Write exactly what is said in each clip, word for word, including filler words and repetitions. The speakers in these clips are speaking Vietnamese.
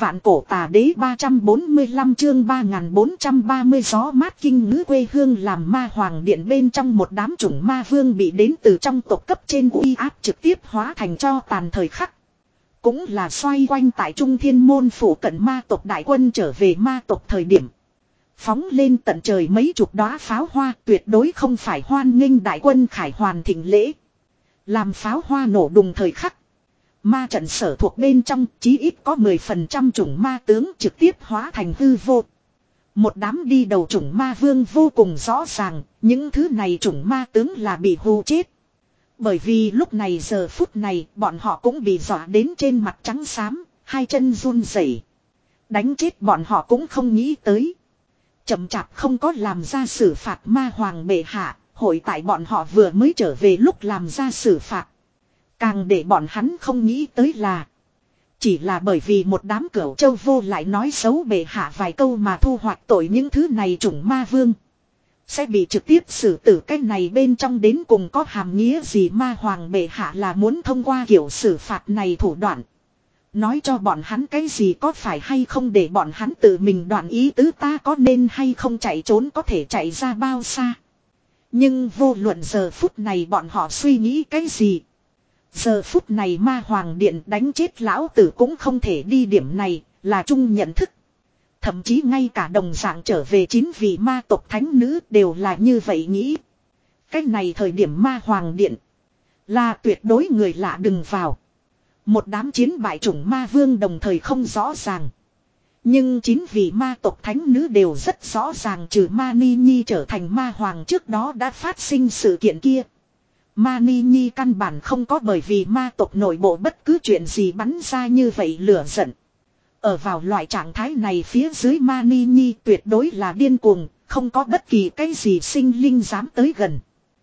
Vạn cổ tà đế ba trăm bốn mươi lăm chương ba nghìn bốn trăm ba mươi gió mát kinh ngữ quê hương làm ma hoàng điện bên trong một đám chủng ma vương bị đến từ trong tộc cấp trên uy áp trực tiếp hóa thành cho tàn thời khắc. Cũng là xoay quanh tại Trung Thiên Môn phủ cận ma tộc đại quân trở về ma tộc thời điểm. Phóng lên tận trời mấy chục đóa pháo hoa tuyệt đối không phải hoan nghênh đại quân khải hoàn thịnh lễ. Làm pháo hoa nổ đùng thời khắc. Ma trận sở thuộc bên trong chí ít có mười phần trăm chủng ma tướng trực tiếp hóa thành hư vô. Một đám đi đầu chủng ma vương vô cùng rõ ràng, những thứ này chủng ma tướng là bị hù chết. Bởi vì lúc này giờ phút này bọn họ cũng bị dọa đến trên mặt trắng xám, hai chân run rẩy. Đánh chết bọn họ cũng không nghĩ tới. Chậm chạp không có làm ra xử phạt ma hoàng bệ hạ, hội tại bọn họ vừa mới trở về lúc làm ra xử phạt. Càng để bọn hắn không nghĩ tới là chỉ là bởi vì một đám cửu châu vô lại nói xấu bệ hạ vài câu mà thu hoạch tội những thứ này chủng ma vương. Sẽ bị trực tiếp xử tử cái này bên trong đến cùng có hàm nghĩa gì ma hoàng bệ hạ là muốn thông qua kiểu xử phạt này thủ đoạn. Nói cho bọn hắn cái gì có phải hay không để bọn hắn tự mình đoạn ý tứ ta có nên hay không chạy trốn có thể chạy ra bao xa. Nhưng vô luận giờ phút này bọn họ suy nghĩ cái gì. Giờ phút này ma hoàng điện đánh chết lão tử cũng không thể đi điểm này là chung nhận thức. Thậm chí ngay cả đồng dạng trở về chín vị ma tộc thánh nữ đều là như vậy nghĩ. Cái này thời điểm ma hoàng điện là tuyệt đối người lạ đừng vào. Một đám chiến bại chủng ma vương đồng thời không rõ ràng. Nhưng chín vị ma tộc thánh nữ đều rất rõ ràng trừ Ma Ni Nhi trở thành ma hoàng trước đó đã phát sinh sự kiện kia. Ma Ni Nhi căn bản không có bởi vì ma tộc nội bộ bất cứ chuyện gì bắn ra như vậy lửa giận. Ở vào loại trạng thái này phía dưới Ma Ni Nhi tuyệt đối là điên cuồng, không có bất kỳ cái gì sinh linh dám tới gần.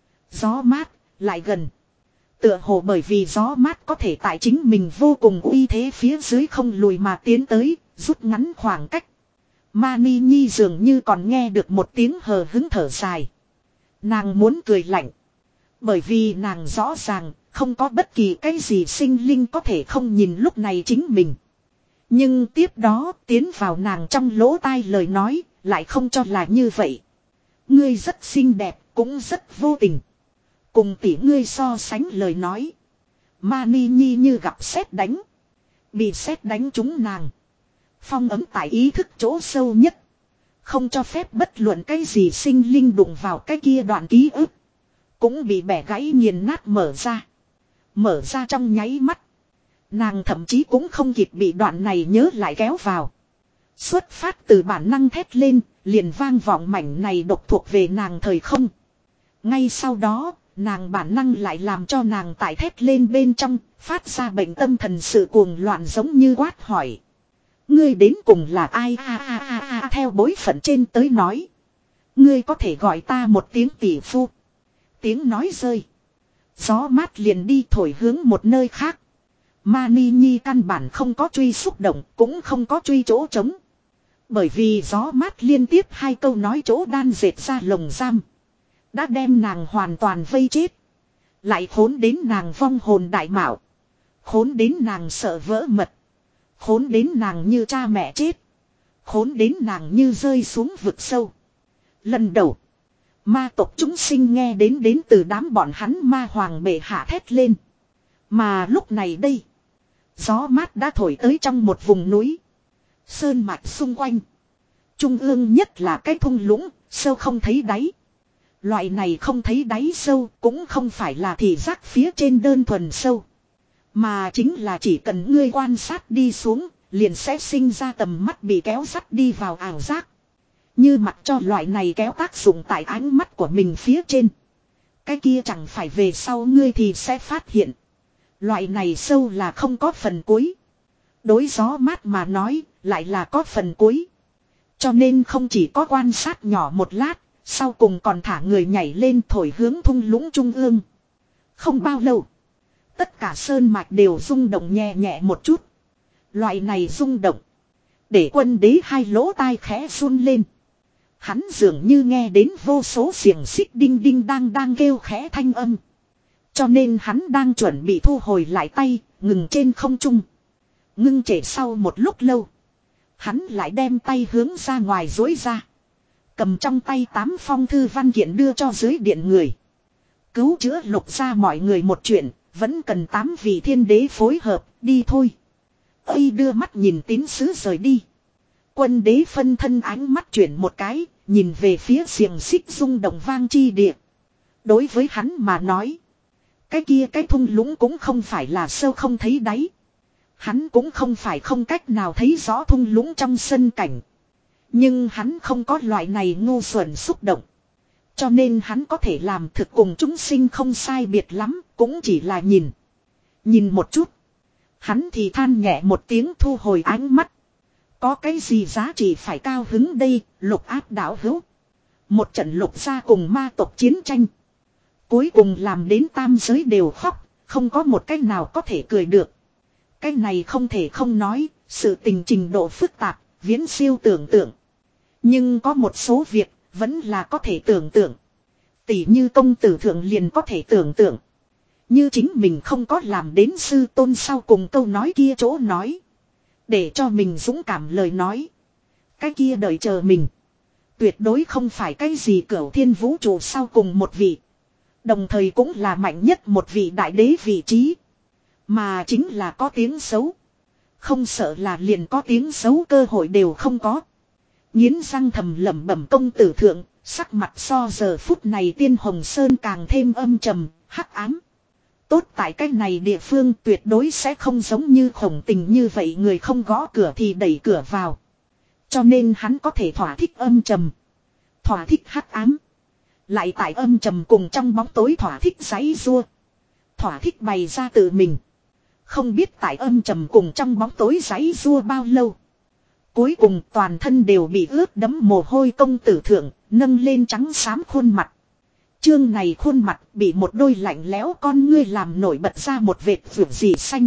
Gió mát, lại gần. Tựa hồ bởi vì gió mát có thể tại chính mình vô cùng uy thế phía dưới không lùi mà tiến tới, rút ngắn khoảng cách. Ma Ni Nhi dường như còn nghe được một tiếng hờ hứng thở dài. Nàng muốn cười lạnh. Bởi vì nàng rõ ràng không có bất kỳ cái gì sinh linh có thể không nhìn lúc này chính mình. Nhưng tiếp đó tiến vào nàng trong lỗ tai lời nói lại không cho là như vậy. Ngươi rất xinh đẹp cũng rất vô tình. Cùng tỷ ngươi so sánh lời nói. Ma Ni Nhi như gặp sét đánh. Bị sét đánh trúng nàng. Phong ấm tại ý thức chỗ sâu nhất. Không cho phép bất luận cái gì sinh linh đụng vào cái kia đoạn ký ức. Cũng bị bẻ gãy nghiền nát mở ra. Mở ra trong nháy mắt. Nàng thậm chí cũng không kịp bị đoạn này nhớ lại kéo vào. Xuất phát từ bản năng thét lên, liền vang vọng mảnh này độc thuộc về nàng thời không. Ngay sau đó, nàng bản năng lại làm cho nàng tại thét lên bên trong, phát ra bệnh tâm thần sự cuồng loạn giống như quát hỏi. Ngươi đến cùng là ai a a a a theo bối phận trên tới nói. Ngươi có thể gọi ta một tiếng tỷ phu. Tiếng nói rơi. Gió mát liền đi thổi hướng một nơi khác. Ma Ni Nhi căn bản không có truy xúc động, cũng không có truy chỗ trống. Bởi vì gió mát liên tiếp hai câu nói chỗ đan dệt ra lồng giam. Đã đem nàng hoàn toàn vây chết. Lại khốn đến nàng vong hồn đại mạo. Khốn đến nàng sợ vỡ mật. Khốn đến nàng như cha mẹ chết. Khốn đến nàng như rơi xuống vực sâu. Lần đầu. Ma tộc chúng sinh nghe đến đến từ đám bọn hắn ma hoàng bệ hạ thét lên. Mà lúc này đây. Gió mát đã thổi tới trong một vùng núi. Sơn mạch xung quanh. Trung ương nhất là cái thung lũng, sâu không thấy đáy. Loại này không thấy đáy sâu cũng không phải là thị giác phía trên đơn thuần sâu. Mà chính là chỉ cần ngươi quan sát đi xuống, liền sẽ sinh ra tầm mắt bị kéo sắt đi vào ảo giác. Như mặc cho loại này kéo tác dụng tại ánh mắt của mình phía trên. Cái kia chẳng phải về sau ngươi thì sẽ phát hiện. Loại này sâu là không có phần cuối. Đối gió mát mà nói, lại là có phần cuối. Cho nên không chỉ có quan sát nhỏ một lát, sau cùng còn thả người nhảy lên thổi hướng thung lũng trung ương. Không bao lâu, tất cả sơn mạch đều rung động nhẹ nhẹ một chút. Loại này rung động, để quân đế hai lỗ tai khẽ run lên. Hắn dường như nghe đến vô số xiềng xích đinh đinh đang đang kêu khẽ thanh âm. Cho nên hắn đang chuẩn bị thu hồi lại tay, ngừng trên không trung. Ngưng trễ sau một lúc lâu. Hắn lại đem tay hướng ra ngoài dối ra. Cầm trong tay tám phong thư văn kiện đưa cho dưới điện người. Cứu chữa Lục gia mọi người một chuyện, vẫn cần tám vị thiên đế phối hợp, đi thôi. Ây đưa mắt nhìn tín sứ rời đi. Quân đế phân thân ánh mắt chuyển một cái, nhìn về phía xiềng xích rung động vang chi địa. Đối với hắn mà nói, cái kia cái thung lũng cũng không phải là sâu không thấy đáy. Hắn cũng không phải không cách nào thấy rõ thung lũng trong sân cảnh. Nhưng hắn không có loại này ngu xuẩn xúc động. Cho nên hắn có thể làm thực cùng chúng sinh không sai biệt lắm, cũng chỉ là nhìn. Nhìn một chút. Hắn thì than nhẹ một tiếng thu hồi ánh mắt. Có cái gì giá trị phải cao hứng đây, Lục áp đảo hữu. Một trận Lục gia cùng ma tộc chiến tranh. Cuối cùng làm đến tam giới đều khóc, không có một cái nào có thể cười được. Cái này không thể không nói, sự tình trình độ phức tạp, viễn siêu tưởng tượng. Nhưng có một số việc, vẫn là có thể tưởng tượng. Tỷ như công tử thượng liền có thể tưởng tượng. Như chính mình không có làm đến sư tôn sau cùng câu nói kia chỗ nói. Để cho mình dũng cảm lời nói. Cái kia đợi chờ mình. Tuyệt đối không phải cái gì cửu thiên vũ trụ sau cùng một vị. Đồng thời cũng là mạnh nhất một vị đại đế vị trí. Mà chính là có tiếng xấu. Không sợ là liền có tiếng xấu cơ hội đều không có. Nghiến răng thầm lẩm bẩm công tử thượng, sắc mặt so giờ phút này Tiên Hồng Sơn càng thêm âm trầm, hắc ám. Tốt tại cái này địa phương tuyệt đối sẽ không giống như Khổng Tình như vậy người không gõ cửa thì đẩy cửa vào. Cho nên hắn có thể thỏa thích âm trầm, thỏa thích hắc ám. Lại tại âm trầm cùng trong bóng tối thỏa thích giãy giụa, thỏa thích bày ra tự mình. Không biết tại âm trầm cùng trong bóng tối giãy giụa bao lâu. Cuối cùng toàn thân đều bị ướt đẫm mồ hôi công tử thượng, nâng lên trắng xám khuôn mặt. Chương này khuôn mặt bị một đôi lạnh lẽo con ngươi làm nổi bật ra một vệt vượt gì xanh.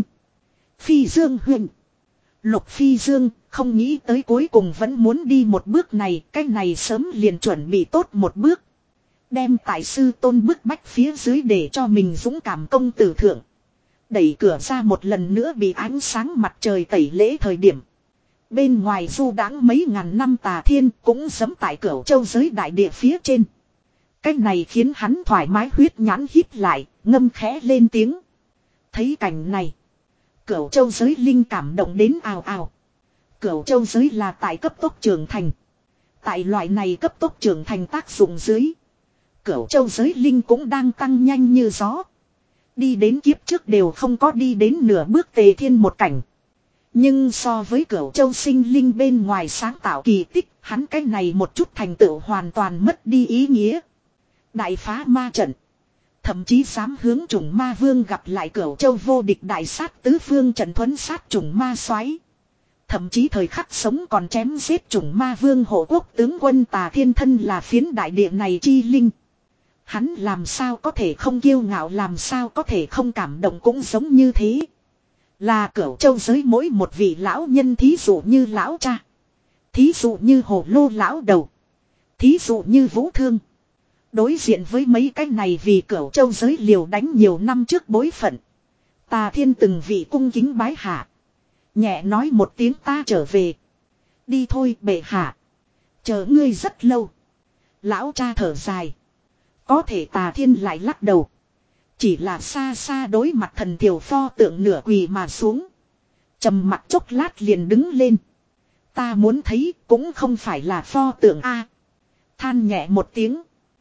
Phi Dương huyền. Lục Phi Dương không nghĩ tới cuối cùng vẫn muốn đi một bước này, cái này sớm liền chuẩn bị tốt một bước. Đem tại sư tôn bức bách phía dưới để cho mình dũng cảm công tử thượng. Đẩy cửa ra một lần nữa bị ánh sáng mặt trời tẩy lễ thời điểm. Bên ngoài du đãng mấy ngàn năm Tà Thiên cũng giẫm tại Cửu Châu giới đại địa phía trên. Cách này khiến hắn thoải mái huyết nhãn híp lại, ngâm khẽ lên tiếng. Thấy cảnh này, Cửu Châu giới linh cảm động đến ào ào. Cửu Châu giới là tại cấp tốc trưởng thành. Tại loại này cấp tốc trưởng thành tác dụng dưới, Cửu Châu giới linh cũng đang tăng nhanh như gió. Đi đến kiếp trước đều không có đi đến nửa bước Tề Thiên một cảnh. Nhưng so với Cửu Châu sinh linh bên ngoài sáng tạo kỳ tích, hắn cái này một chút thành tựu hoàn toàn mất đi ý nghĩa. Đại phá ma trận, thậm chí dám hướng trùng ma vương gặp lại Cửu Châu vô địch đại sát tứ phương trận thuấn sát trùng ma xoáy. Thậm chí thời khắc sống còn chém giết trùng ma vương hộ quốc tướng quân Tà Thiên thân là phiến đại địa này chi linh. Hắn làm sao có thể không kiêu ngạo, làm sao có thể không cảm động, cũng giống như thế. Là Cửu Châu giới mỗi một vị lão nhân, thí dụ như lão cha, thí dụ như Hồ Lô lão đầu, thí dụ như Vũ Thương. Đối diện với mấy cái này vì Cửu Châu giới liều đánh nhiều năm trước bối phận, Tà Thiên từng vị cung kính bái hạ. Nhẹ nói một tiếng ta trở về. Đi thôi bệ hạ. Chờ ngươi rất lâu. Lão cha thở dài. Có thể Tà Thiên lại lắc đầu. Chỉ là xa xa đối mặt thần thiểu pho tượng nửa quỳ mà xuống. Trầm mặt chốc lát liền đứng lên. Ta muốn thấy cũng không phải là pho tượng A. Than nhẹ một tiếng.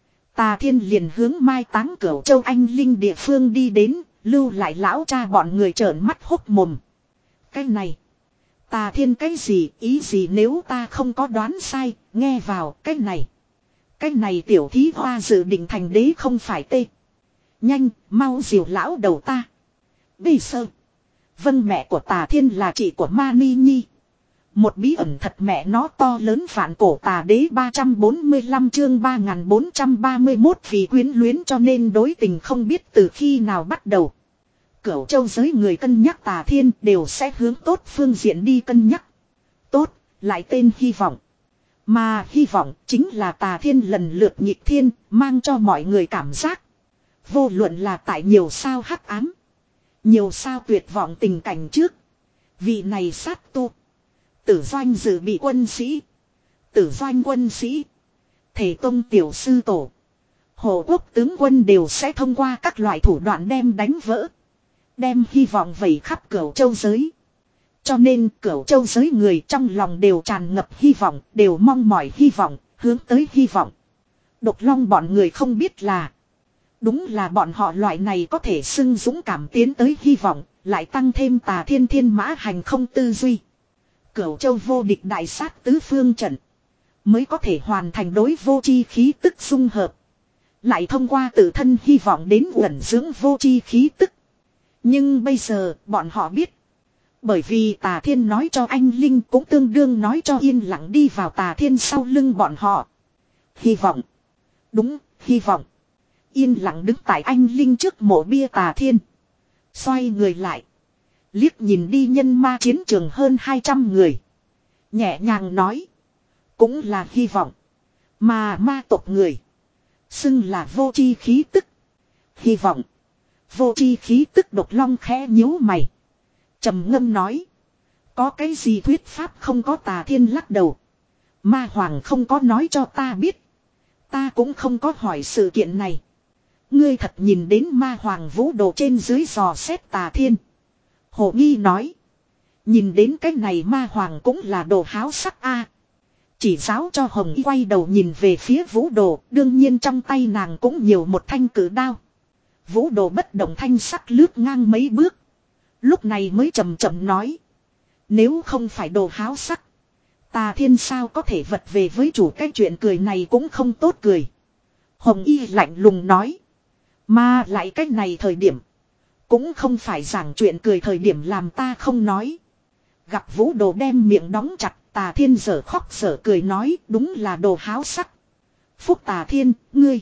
Tà Thiên liền hướng mai táng Cửu Châu anh linh địa phương đi đến. Lưu lại lão cha bọn người trợn mắt hốc mồm. Cái này. Tà Thiên cái gì, ý gì nếu ta không có đoán sai, nghe vào cái này. Cái này tiểu thí hoa dự định thành đế không phải tê. Nhanh, mau dìu lão đầu ta. Bây sơ. Vâng, mẹ của Tà Thiên là chị của Ma Ni Nhi. Một bí ẩn thật mẹ nó to lớn phản cổ tà đế ba trăm bốn mươi lăm chương ba nghìn bốn trăm ba mươi mốt vì quyến luyến cho nên đối tình không biết từ khi nào bắt đầu. Cửu Châu giới người cân nhắc Tà Thiên đều sẽ hướng tốt phương diện đi cân nhắc. Tốt, lại tên hy vọng. Mà hy vọng chính là Tà Thiên lần lượt nhịp thiên, mang cho mọi người cảm giác. Vô luận là tại nhiều sao hắc ám, nhiều sao tuyệt vọng tình cảnh trước. Vị này sát tu, Tử doanh dự bị quân sĩ. Tử doanh quân sĩ. Thể tông tiểu sư tổ. Hồ quốc tướng quân đều sẽ thông qua các loại thủ đoạn đem đánh vỡ. Đem hy vọng vẩy khắp Cửu Châu giới. Cho nên Cửu Châu giới người trong lòng đều tràn ngập hy vọng. Đều mong mỏi hy vọng. Hướng tới hy vọng. Độc Long bọn người không biết là. Đúng là bọn họ loại này có thể xưng dũng cảm tiến tới hy vọng. Lại tăng thêm Tà Thiên thiên mã hành không tư duy. Cửu Châu vô địch đại sát tứ phương trận. Mới có thể hoàn thành đối vô chi khí tức dung hợp. Lại thông qua tự thân hy vọng đến ẩn dưỡng vô chi khí tức. Nhưng bây giờ bọn họ biết. Bởi vì Tà Thiên nói cho anh Linh cũng tương đương nói cho yên lặng đi vào Tà Thiên sau lưng bọn họ. Hy vọng. Đúng, hy vọng. Yên lặng đứng tại anh Linh trước mộ bia Tà Thiên. Xoay người lại. Liếc nhìn đi nhân ma chiến trường hơn hai trăm người. Nhẹ nhàng nói. Cũng là hy vọng. Mà ma tộc người. Xưng là vô chi khí tức. Hy vọng. Vô chi khí tức Độc Long khẽ nhíu mày. Trầm ngâm nói. Có cái gì thuyết pháp không có Tà Thiên lắc đầu. Ma Hoàng không có nói cho ta biết. Ta cũng không có hỏi sự kiện này. Ngươi thật nhìn đến Ma Hoàng vũ đồ trên dưới dò xét Tà Thiên. Hồ Nghi nói. Nhìn đến cái này Ma Hoàng cũng là đồ háo sắc a. Chỉ giáo cho Hồng Y quay đầu nhìn về phía vũ đồ. Đương nhiên trong tay nàng cũng nhiều một thanh cử đao. Vũ đồ bất động thanh sắc lướt ngang mấy bước. Lúc này mới chậm chậm nói. Nếu không phải đồ háo sắc. Tà Thiên sao có thể vật về với chủ, cái chuyện cười này cũng không tốt cười. Hồng Y lạnh lùng nói. Mà lại cái này thời điểm. Cũng không phải giảng chuyện cười thời điểm làm ta không nói. Gặp vũ đồ đem miệng đóng chặt. Tà Thiên giở khóc giở cười nói đúng là đồ háo sắc. Phúc Tà Thiên, ngươi.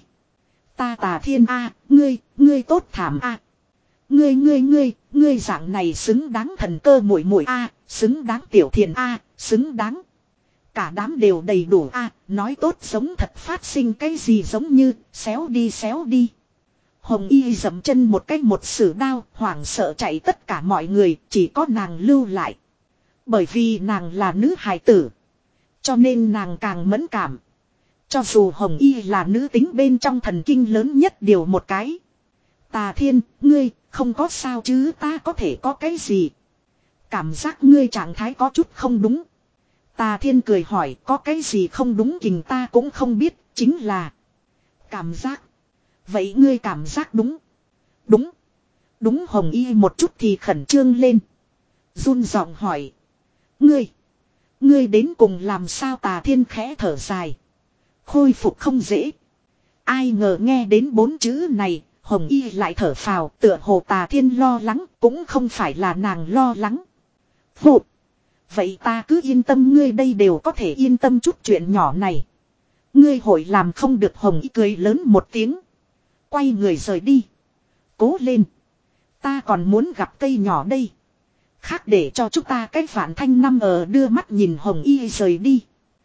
Ta Tà Thiên a, ngươi, ngươi tốt thảm a. Ngươi ngươi ngươi, ngươi dạng này xứng đáng thần cơ muội muội a, xứng đáng tiểu thiền a, xứng đáng. Cả đám đều đầy đủ a, nói tốt giống thật phát sinh cái gì giống như, xéo đi xéo đi. Hồng Y dậm chân một cái một sử đao, hoảng sợ chạy tất cả mọi người, chỉ có nàng lưu lại. Bởi vì nàng là nữ hài tử. Cho nên nàng càng mẫn cảm. Cho dù Hồng Y là nữ tính bên trong thần kinh lớn nhất điều một cái. Tà Thiên, ngươi, không có sao chứ ta có thể có cái gì. Cảm giác ngươi trạng thái có chút không đúng. Tà Thiên cười hỏi có cái gì không đúng kình ta cũng không biết, chính là cảm giác. Vậy ngươi cảm giác đúng. Đúng. Đúng Hồng Y một chút thì khẩn trương lên. Run giọng hỏi. Ngươi. Ngươi đến cùng làm sao Tà Thiên khẽ thở dài. Khôi phục không dễ. Ai ngờ nghe đến bốn chữ này. Hồng Y lại thở phào tựa hồ Tà Thiên lo lắng. Cũng không phải là nàng lo lắng. Phụ. Vậy ta cứ yên tâm ngươi đây đều có thể yên tâm chút chuyện nhỏ này. Ngươi hội làm không được Hồng Y cười lớn một tiếng. Quay người rời đi. Cố lên. Ta còn muốn gặp cây nhỏ đây. Khác để cho chúng ta cái vạn thanh năm ở đưa mắt nhìn Hồng Y rời đi.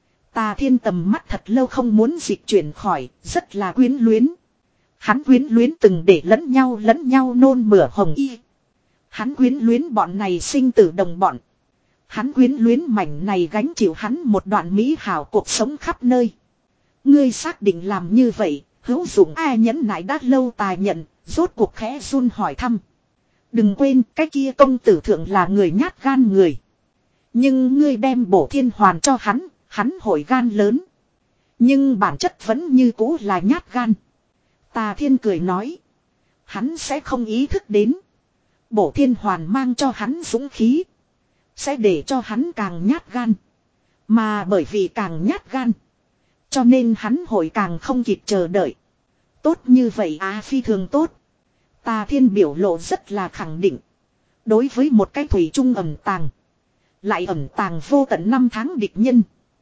Tà Thiên tầm mắt thật lâu không muốn dịch chuyển khỏi, rất là quyến luyến. Hắn quyến luyến từng để lẫn nhau lẫn nhau nôn mửa Hồng Y. Hắn quyến luyến bọn này sinh tử đồng bọn. Hắn quyến luyến mảnh này gánh chịu hắn một đoạn mỹ hảo cuộc sống khắp nơi. Ngươi xác định làm như vậy, hữu dụng ai nhẫn nại đã lâu tài nhận, rốt cuộc khẽ run hỏi thăm. Đừng quên cái kia công tử thượng là người nhát gan người. Nhưng ngươi đem bổ thiên hoàn cho hắn, hắn hội gan lớn. Nhưng bản chất vẫn như cũ là nhát gan. Tà Thiên cười nói. Hắn sẽ không ý thức đến. Bổ thiên hoàn mang cho hắn dũng khí. Sẽ để cho hắn càng nhát gan. Mà bởi vì càng nhát gan. Cho nên hắn hội càng không kịp chờ đợi. Tốt như vậy à phi thường tốt. Tà Thiên biểu lộ rất là khẳng định. Đối với một cái thủy chung ẩn tàng. Lại ẩn tàng vô tận năm tháng địch nhân.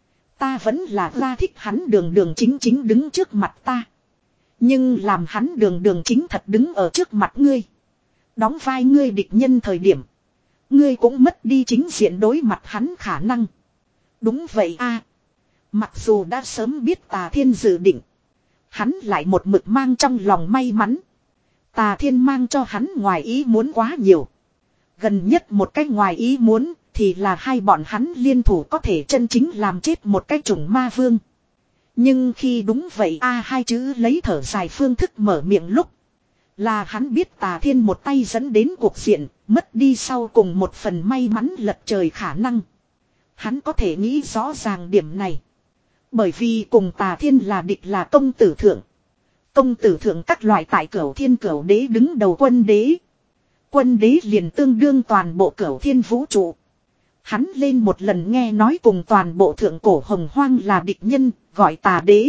Ta vẫn là ra thích hắn đường đường chính chính đứng trước mặt ta. Nhưng làm hắn đường đường chính thật đứng ở trước mặt ngươi. Đóng vai ngươi địch nhân thời điểm. Ngươi cũng mất đi chính diện đối mặt hắn khả năng. Đúng vậy a. Mặc dù đã sớm biết Tà Thiên dự định. Hắn lại một mực mang trong lòng may mắn. Tà Thiên mang cho hắn ngoài ý muốn quá nhiều. Gần nhất một cái ngoài ý muốn thì là hai bọn hắn liên thủ có thể chân chính làm chết một cái chủng ma vương. Nhưng khi đúng vậy a hai chữ lấy thở dài phương thức mở miệng lúc. Là hắn biết Tà Thiên một tay dẫn đến cuộc diện, mất đi sau cùng một phần may mắn lật trời khả năng. Hắn có thể nghĩ rõ ràng điểm này. Bởi vì cùng Tà Thiên là địch là công tử thượng. Công tử thượng các loại tại Cửu Thiên Cửu Đế đứng đầu quân đế. Quân đế liền tương đương toàn bộ Cửu Thiên vũ trụ. Hắn lên một lần nghe nói cùng toàn bộ thượng cổ hồng hoang là địch nhân, gọi Tà Đế.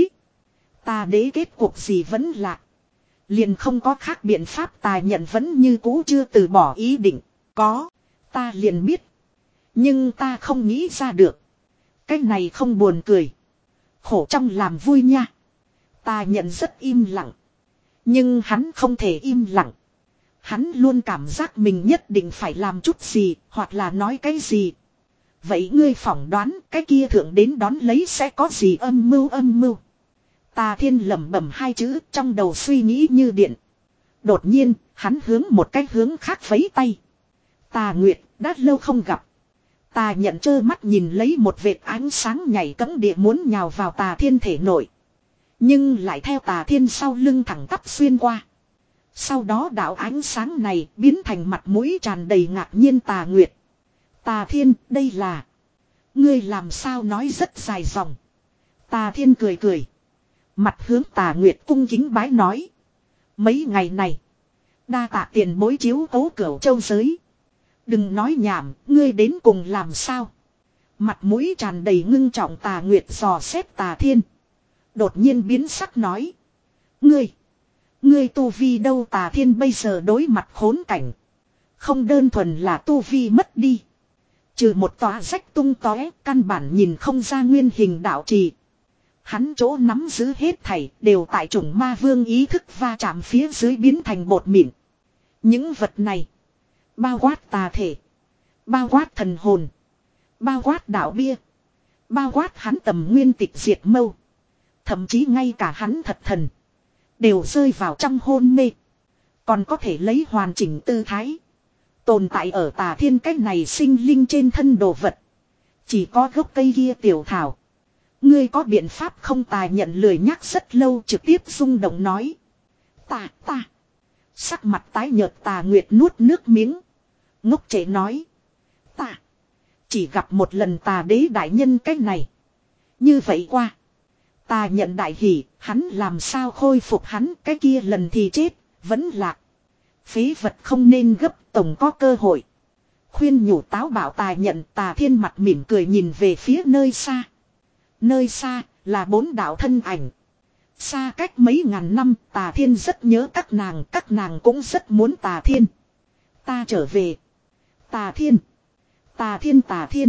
Tà Đế kết cuộc gì vẫn lạ. Liền không có khác biện pháp, Tà nhận vẫn như cũ chưa từ bỏ ý định. Có, ta liền biết. Nhưng ta không nghĩ ra được. Cái này không buồn cười. Khổ trong làm vui nha. Tà nhận rất im lặng. Nhưng hắn không thể im lặng. Hắn luôn cảm giác mình nhất định phải làm chút gì, hoặc là nói cái gì. Vậy ngươi phỏng đoán cái kia thượng đến đón lấy sẽ có gì âm mưu âm mưu. Tà Thiên lẩm bẩm hai chữ trong đầu suy nghĩ như điện. Đột nhiên, hắn hướng một cái hướng khác vẫy tay. Tà Nguyệt, đã lâu không gặp. Tà nhận trơ mắt nhìn lấy một vệt ánh sáng nhảy cẫng địa muốn nhào vào Tà Thiên thể nội. Nhưng lại theo Tà Thiên sau lưng thẳng tắp xuyên qua. Sau đó đạo ánh sáng này biến thành mặt mũi tràn đầy ngạc nhiên Tà Nguyệt. Tà Thiên, đây là... Ngươi làm sao nói rất dài dòng. Tà Thiên cười cười. Mặt hướng Tà Nguyệt cung kính bái nói. Mấy ngày này. Đa tạ tiền bối chiếu cố Cửu Châu giới. Đừng nói nhảm, ngươi đến cùng làm sao. Mặt mũi tràn đầy ngưng trọng Tà Nguyệt dò xét Tà Thiên. Đột nhiên biến sắc nói. Ngươi. Ngươi tu vi đâu? Tà Thiên bây giờ đối mặt khốn cảnh. Không đơn thuần là tu vi mất đi. Trừ một tòa rách tung tóe, căn bản nhìn không ra nguyên hình đạo trì. Hắn chỗ nắm giữ hết thảy đều tại chủng ma vương ý thức va chạm phía dưới biến thành bột mịn. Những vật này. Bao quát tà thể. Bao quát thần hồn. Bao quát đạo bia. Bao quát hắn tầm nguyên tịch diệt mâu. Thậm chí ngay cả hắn thật thần. Đều rơi vào trong hôn mê. Còn có thể lấy hoàn chỉnh tư thái. Tồn tại ở Tà Thiên cách này sinh linh trên thân đồ vật. Chỉ có gốc cây kia tiểu thảo. Ngươi có biện pháp không? Tà nhận lười nhắc rất lâu trực tiếp rung động nói. Ta ta. Sắc mặt tái nhợt Tà Nguyệt nuốt nước miếng. Ngốc trẻ nói. Ta. Chỉ gặp một lần Tà Đế đại nhân cách này. Như vậy qua. Tà nhận đại hỉ. Hắn làm sao khôi phục hắn cái kia lần thì chết. Vẫn lạc. Phế vật không nên gấp, tổng có cơ hội. Khuyên nhủ táo bảo Tà nhận. Tà Thiên mặt mỉm cười nhìn về phía nơi xa. Nơi xa là bốn đạo thân ảnh. Xa cách mấy ngàn năm Tà Thiên rất nhớ các nàng. Các nàng cũng rất muốn Tà Thiên. Ta trở về. Tà Thiên. Tà Thiên Tà Thiên.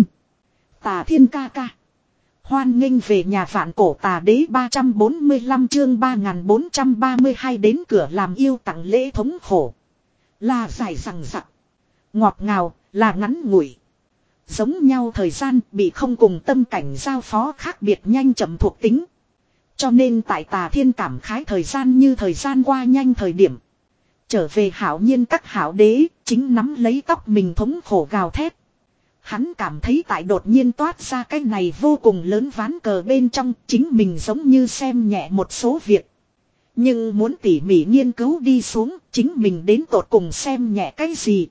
Tà Thiên ca ca. Hoan nghênh về nhà vạn cổ Tà Đế ba trăm bốn mươi lăm chương ba nghìn bốn trăm ba mươi hai đến cửa làm yêu tặng lễ thống khổ. Là dài rằng rặc. Ngọt ngào, là ngắn ngủi. Giống nhau thời gian bị không cùng tâm cảnh giao phó khác biệt nhanh chậm thuộc tính. Cho nên tại Tà Thiên cảm khái thời gian như thời gian qua nhanh thời điểm. Trở về hảo nhiên các hảo đế, chính nắm lấy tóc mình thống khổ gào thét. Hắn cảm thấy tại đột nhiên toát ra cái này vô cùng lớn ván cờ bên trong, chính mình giống như xem nhẹ một số việc. Nhưng muốn tỉ mỉ nghiên cứu đi xuống, chính mình đến tột cùng xem nhẹ cái gì.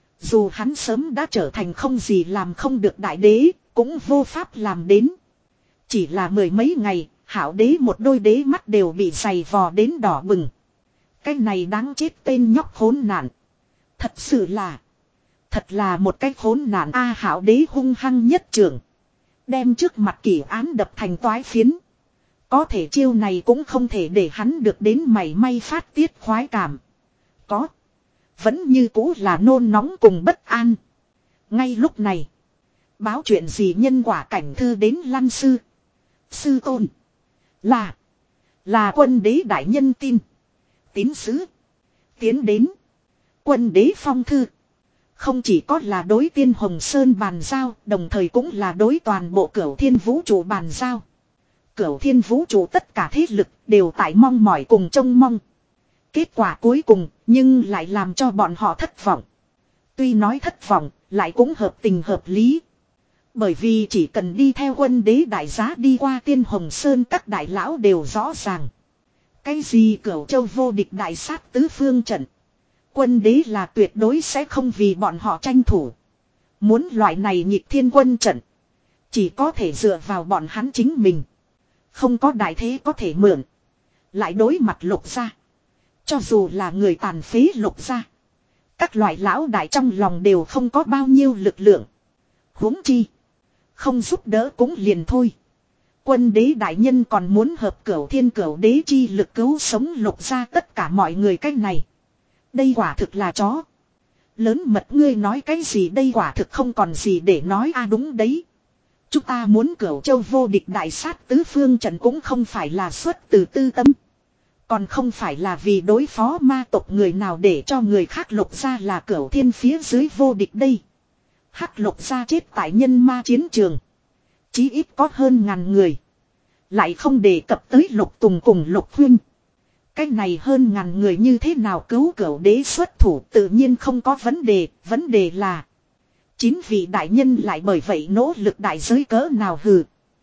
Dù hắn sớm đã trở thành không gì làm không được đại đế, cũng vô pháp làm đến. Chỉ là mười mấy ngày, hảo đế một đôi đế mắt đều bị dày vò đến đỏ bừng. Cái này đáng chết tên nhóc khốn nạn. Thật sự là... Thật là một cái khốn nạn a. Hảo đế hung hăng nhất trưởng. Đem trước mặt kỷ án đập thành toái phiến. Có thể chiêu này cũng không thể để hắn được đến mảy may phát tiết khoái cảm. Có. Vẫn như cũ là nôn nóng cùng bất an. Ngay lúc này. Báo chuyện gì nhân quả cảnh thư đến Lăng sư. Sư tôn. Là. Là quân đế đại nhân tin. Tín sứ. Tiến đến. Quân đế phong thư. Không chỉ có là đối Tiên Hồng Sơn bàn giao, đồng thời cũng là đối toàn bộ Cửu Thiên vũ trụ bàn giao. Cửu Thiên vũ trụ tất cả thế lực đều tại mong mỏi cùng trông mong. Kết quả cuối cùng nhưng lại làm cho bọn họ thất vọng. Tuy nói thất vọng, lại cũng hợp tình hợp lý. Bởi vì chỉ cần đi theo quân đế đại giá đi qua Tiên Hồng Sơn, các đại lão đều rõ ràng. Cái gì Cửu Châu vô địch đại sát tứ phương trận. Quân đế là tuyệt đối sẽ không vì bọn họ tranh thủ. Muốn loại này nhịp thiên quân trận. Chỉ có thể dựa vào bọn hắn chính mình. Không có đại thế có thể mượn. Lại đối mặt Lục gia. Cho dù là người tàn phế Lục gia. Các loại lão đại trong lòng đều không có bao nhiêu lực lượng. Huống chi. Không giúp đỡ cũng liền thôi. Quân đế đại nhân còn muốn hợp Cửu Thiên Cửu Đế chi lực cứu sống Lục gia tất cả mọi người cách này. Đây quả thực là chó. Lớn mật ngươi nói cái gì, đây quả thực không còn gì để nói a. À đúng đấy. Chúng ta muốn Cửu Châu vô địch đại sát tứ phương trận cũng không phải là xuất từ tư tâm. Còn không phải là vì đối phó ma tộc người nào để cho người khác Lục gia là Cửu Thiên phía dưới vô địch đây. Hắc Lục gia chết tại nhân ma chiến trường. Chí ít có hơn ngàn người. Lại không đề cập tới Lục Tùng cùng Lục Huynh. Cái này hơn ngàn người như thế nào cứu Cửu Đế xuất thủ tự nhiên không có vấn đề. Vấn đề là chín vị đại nhân lại bởi vậy nỗ lực đại giới cỡ nào hừ.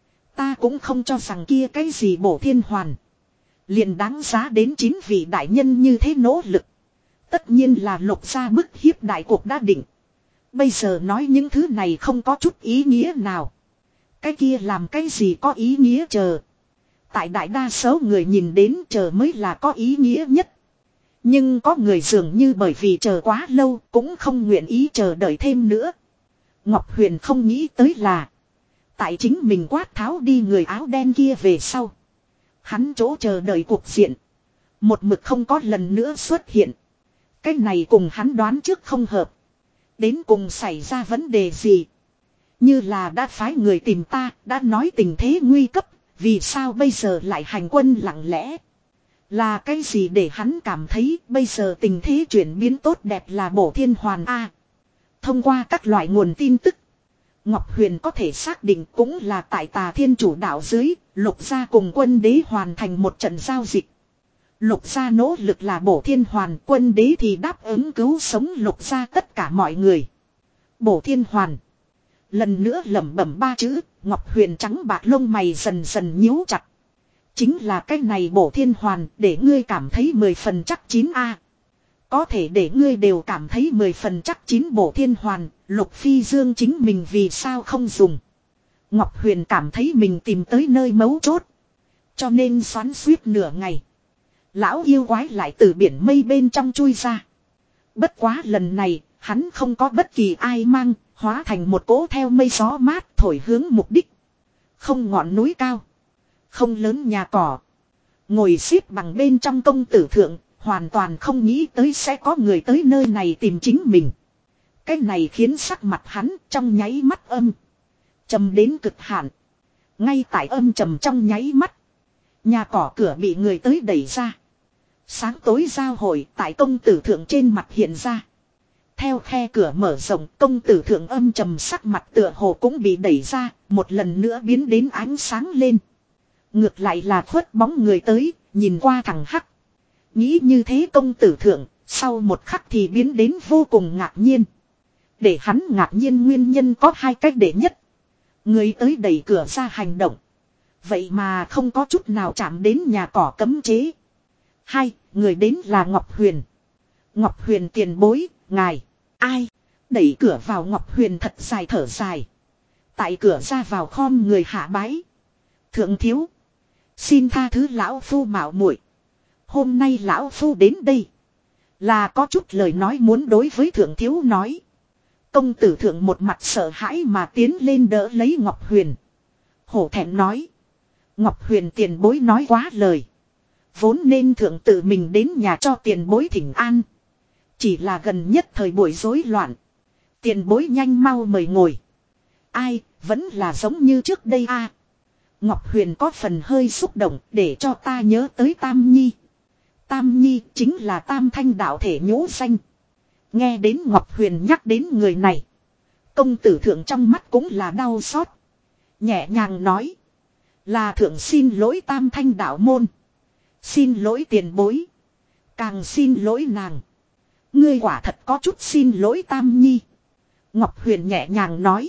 Ta cũng không cho rằng kia cái gì Bổ Thiên Hoàn liền đáng giá đến chín vị đại nhân như thế nỗ lực. Tất nhiên là Lục gia bức hiếp đại cuộc đã định. Bây giờ nói những thứ này không có chút ý nghĩa nào. Cái kia làm cái gì có ý nghĩa chờ. Tại đại đa số người nhìn đến chờ mới là có ý nghĩa nhất. Nhưng có người dường như bởi vì chờ quá lâu cũng không nguyện ý chờ đợi thêm nữa. Ngọc Huyền không nghĩ tới là tại chính mình quát tháo đi người áo đen kia về sau. Hắn chỗ chờ đợi cuộc diện. Một mực không có lần nữa xuất hiện. Cái này cùng hắn đoán trước không hợp. Đến cùng xảy ra vấn đề gì? Như là đã phái người tìm ta, đã nói tình thế nguy cấp, vì sao bây giờ lại hành quân lặng lẽ? Là cái gì để hắn cảm thấy bây giờ tình thế chuyển biến tốt đẹp là Bổ Thiên Hoàn A? Thông qua các loại nguồn tin tức, Ngọc Huyền có thể xác định cũng là tại Tà Thiên chủ đạo dưới, Lục gia cùng quân đế hoàn thành một trận giao dịch. Lục gia nỗ lực là Bổ Thiên Hoàn, quân đế thì đáp ứng cứu sống Lục gia tất cả mọi người. Bổ Thiên Hoàn. Lần nữa lẩm bẩm ba chữ, Ngọc Huyền trắng bạc lông mày dần dần nhíu chặt. Chính là cái này Bổ Thiên Hoàn để ngươi cảm thấy mười phần chắc chín a. Có thể để ngươi đều cảm thấy mười phần chắc chín Bổ Thiên Hoàn, Lục Phi Dương chính mình vì sao không dùng. Ngọc Huyền cảm thấy mình tìm tới nơi mấu chốt. Cho nên xoắn xuýt nửa ngày. Lão yêu quái lại từ biển mây bên trong chui ra. Bất quá lần này, hắn không có bất kỳ ai mang, hóa thành một cỗ theo mây gió mát thổi hướng mục đích. Không ngọn núi cao. Không lớn nhà cỏ. Ngồi xếp bằng bên trong công tử thượng, hoàn toàn không nghĩ tới sẽ có người tới nơi này tìm chính mình. Cái này khiến sắc mặt hắn trong nháy mắt âm trầm đến cực hạn. Ngay tại âm trầm trong nháy mắt, nhà cỏ cửa bị người tới đẩy ra. Sáng tối giao hội tại công tử thượng trên mặt hiện ra. Theo khe cửa mở rộng, công tử thượng âm trầm sắc mặt tựa hồ cũng bị đẩy ra, một lần nữa biến đến ánh sáng lên. Ngược lại là khuất bóng người tới, nhìn qua thằng hắc. Nghĩ như thế công tử thượng, sau một khắc thì biến đến vô cùng ngạc nhiên. Để hắn ngạc nhiên nguyên nhân có hai cách để nhất. Người tới đẩy cửa ra hành động. Vậy mà không có chút nào chạm đến nhà cỏ cấm chế. Hai, người đến là Ngọc Huyền. Ngọc Huyền tiền bối, ngài, ai? Đẩy cửa vào Ngọc Huyền thật dài thở dài. Tại cửa ra vào khom người hạ bái. Thượng thiếu. Xin tha thứ lão phu mạo muội. Hôm nay lão phu đến đây. Là có chút lời nói muốn đối với thượng thiếu nói. Công tử thượng một mặt sợ hãi mà tiến lên đỡ lấy Ngọc Huyền. Hổ thẹn nói. Ngọc Huyền tiền bối nói quá lời. Vốn nên thượng tự mình đến nhà cho tiền bối thỉnh an. Chỉ là gần nhất thời buổi rối loạn. Tiền bối nhanh mau mời ngồi. Ai, vẫn là giống như trước đây a. À, Ngọc Huyền có phần hơi xúc động để cho ta nhớ tới Tam Nhi. Tam Nhi chính là Tam Thanh đạo thể nhũ danh. Nghe đến Ngọc Huyền nhắc đến người này. Công tử thượng trong mắt cũng là đau xót. Nhẹ nhàng nói. Là thượng xin lỗi Tam Thanh đạo môn. Xin lỗi tiền bối. Càng xin lỗi nàng. Ngươi quả thật có chút xin lỗi Tam Nhi. Ngọc Huyền nhẹ nhàng nói.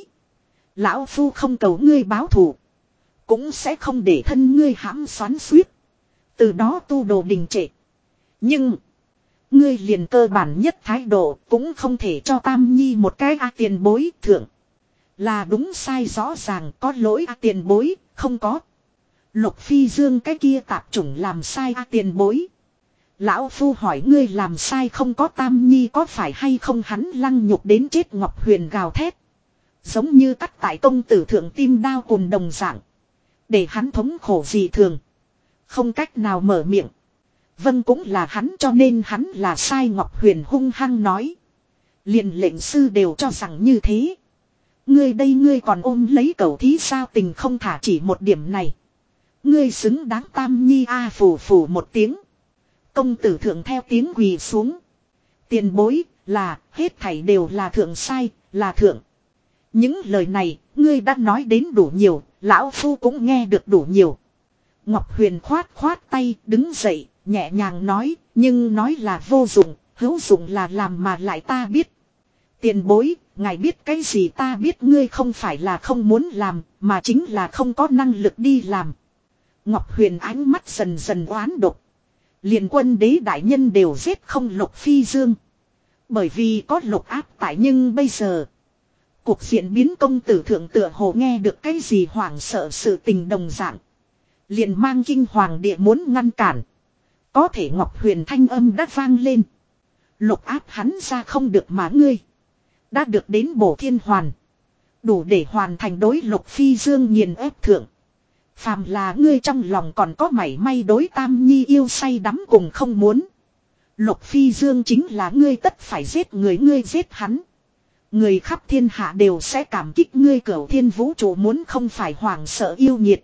Lão Phu không cầu ngươi báo thù. Cũng sẽ không để thân ngươi hãm xoắn suýt. Từ đó tu đồ đình trệ. Nhưng. Ngươi liền cơ bản nhất thái độ cũng không thể cho Tam Nhi một cái a tiền bối thượng. Là đúng sai rõ ràng có lỗi a tiền bối, không có. Lục Phi Dương cái kia tạp chủng làm sai a tiền bối. Lão Phu hỏi ngươi làm sai không có Tam Nhi có phải hay không hắn lăng nhục đến chết Ngọc Huyền gào thét. Giống như cắt tại công tử thượng tim đao cùng đồng dạng. Để hắn thống khổ dị thường. Không cách nào mở miệng. Vâng cũng là hắn cho nên hắn là sai Ngọc Huyền hung hăng nói. Liền lệnh sư đều cho rằng như thế. Ngươi đây ngươi còn ôm lấy cầu thí sao tình không thả chỉ một điểm này. Ngươi xứng đáng Tam Nhi a phù phù một tiếng. Công tử thượng theo tiếng quỳ xuống. Tiền bối là hết thảy đều là thượng sai, là thượng. Những lời này ngươi đã nói đến đủ nhiều, lão Phu cũng nghe được đủ nhiều. Ngọc Huyền khoát khoát tay đứng dậy, nhẹ nhàng nói, nhưng nói là vô dụng, hữu dụng là làm mà lại ta biết. Tiền bối, ngài biết cái gì ta biết ngươi không phải là không muốn làm, mà chính là không có năng lực đi làm. Ngọc Huyền ánh mắt dần dần oán độc. Liền quân đế đại nhân đều giết không Lục Phi Dương. Bởi vì có lục áp tại nhưng bây giờ. Cuộc diện biến công tử thượng tựa hồ nghe được cái gì hoảng sợ sự tình đồng dạng. Liền mang kinh hoàng địa muốn ngăn cản. Có thể Ngọc Huyền thanh âm đã vang lên. Lục áp hắn ra không được mà ngươi. Đã được đến bổ thiên hoàn. Đủ để hoàn thành đối Lục Phi Dương nghiền ép thượng. Phàm là ngươi trong lòng còn có mảy may đối Tam Nhi yêu say đắm cùng không muốn. Lục Phi Dương chính là ngươi tất phải giết người ngươi giết hắn. Người khắp thiên hạ đều sẽ cảm kích ngươi cửu thiên vũ trụ muốn không phải hoảng sợ yêu nhiệt.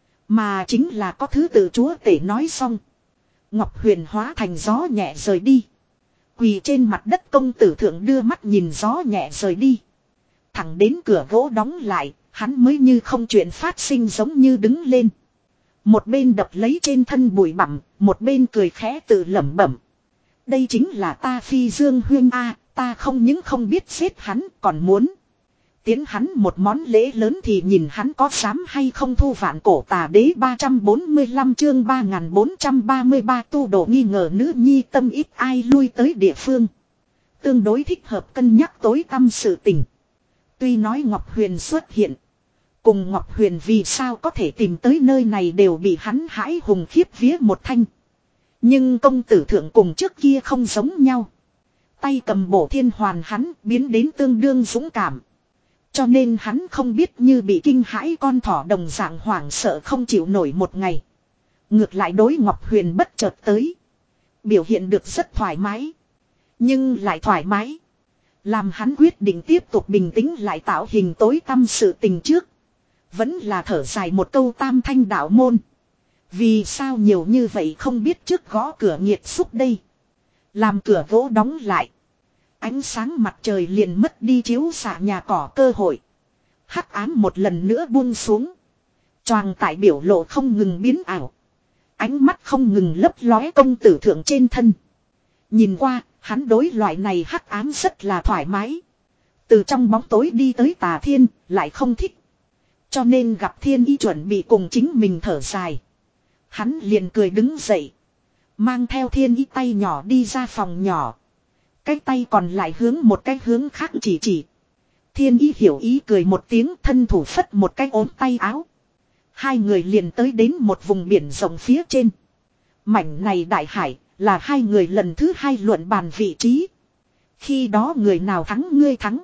Mà chính là có thứ tự chúa tể nói xong. Ngọc Huyền hóa thành gió nhẹ rời đi. Quỳ trên mặt đất công tử thượng đưa mắt nhìn gió nhẹ rời đi. Thẳng đến cửa gỗ đóng lại, hắn mới như không chuyện phát sinh giống như đứng lên. Một bên đập lấy trên thân bụi bặm, một bên cười khẽ tự lẩm bẩm. Đây chính là ta Phi Dương huyên a, ta không những không biết giết hắn còn muốn. Tiến hắn một món lễ lớn thì nhìn hắn có dám hay không thu vạn cổ tà đế ba trăm bốn mươi lăm chương ba nghìn bốn trăm ba mươi ba tu đồ nghi ngờ nữ nhi tâm ít ai lui tới địa phương. Tương đối thích hợp cân nhắc tối tâm sự tình. Tuy nói Ngọc Huyền xuất hiện. Cùng Ngọc Huyền vì sao có thể tìm tới nơi này đều bị hắn hãi hùng khiếp vía một thanh. Nhưng công tử thượng cùng trước kia không giống nhau. Tay cầm bổ thiên hoàn hắn biến đến tương đương dũng cảm. Cho nên hắn không biết như bị kinh hãi con thỏ đồng dạng hoảng sợ không chịu nổi một ngày. Ngược lại đối Ngọc Huyền bất chợt tới. Biểu hiện được rất thoải mái. Nhưng lại thoải mái. Làm hắn quyết định tiếp tục bình tĩnh lại tạo hình tối tâm sự tình trước. Vẫn là thở dài một câu tam thanh đạo môn. Vì sao nhiều như vậy không biết trước gõ cửa nghiệt xúc đây. Làm cửa gỗ đóng lại. Ánh sáng mặt trời liền mất đi chiếu xạ nhà cỏ cơ hội. Hắc ám một lần nữa buông xuống. Choàng tại biểu lộ không ngừng biến ảo. Ánh mắt không ngừng lấp lóe công tử thượng trên thân. Nhìn qua, hắn đối loại này hắc ám rất là thoải mái. Từ trong bóng tối đi tới Tà Thiên, lại không thích. Cho nên gặp Thiên Ý chuẩn bị cùng chính mình thở dài. Hắn liền cười đứng dậy. Mang theo Thiên Ý tay nhỏ đi ra phòng nhỏ. Cái tay còn lại hướng một cái hướng khác chỉ chỉ. Thiên Ý hiểu ý cười một tiếng thân thủ phất một cái ốm tay áo. Hai người liền tới đến một vùng biển rộng phía trên. Mảnh này đại hải là hai người lần thứ hai luận bàn vị trí. Khi đó người nào thắng ngươi thắng.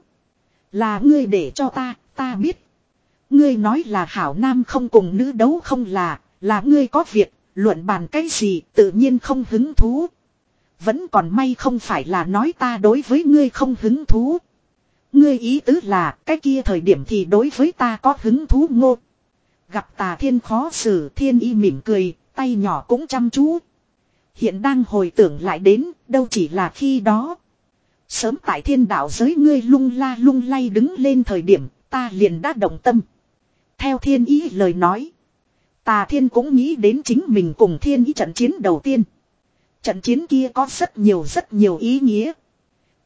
Là ngươi để cho ta, ta biết. Ngươi nói là hảo nam không cùng nữ đấu không là, là ngươi có việc, luận bàn cái gì tự nhiên không hứng thú. Vẫn còn may không phải là nói ta đối với ngươi không hứng thú. Ngươi ý tứ là cái kia thời điểm thì đối với ta có hứng thú ngô. Gặp Tà Thiên khó xử Thiên Ý mỉm cười, tay nhỏ cũng chăm chú. Hiện đang hồi tưởng lại đến, đâu chỉ là khi đó. Sớm tại thiên đạo giới ngươi lung la lung lay đứng lên thời điểm, ta liền đã động tâm. Theo Thiên Ý lời nói. Tà Thiên cũng nghĩ đến chính mình cùng Thiên Ý trận chiến đầu tiên. Trận chiến kia có rất nhiều rất nhiều ý nghĩa.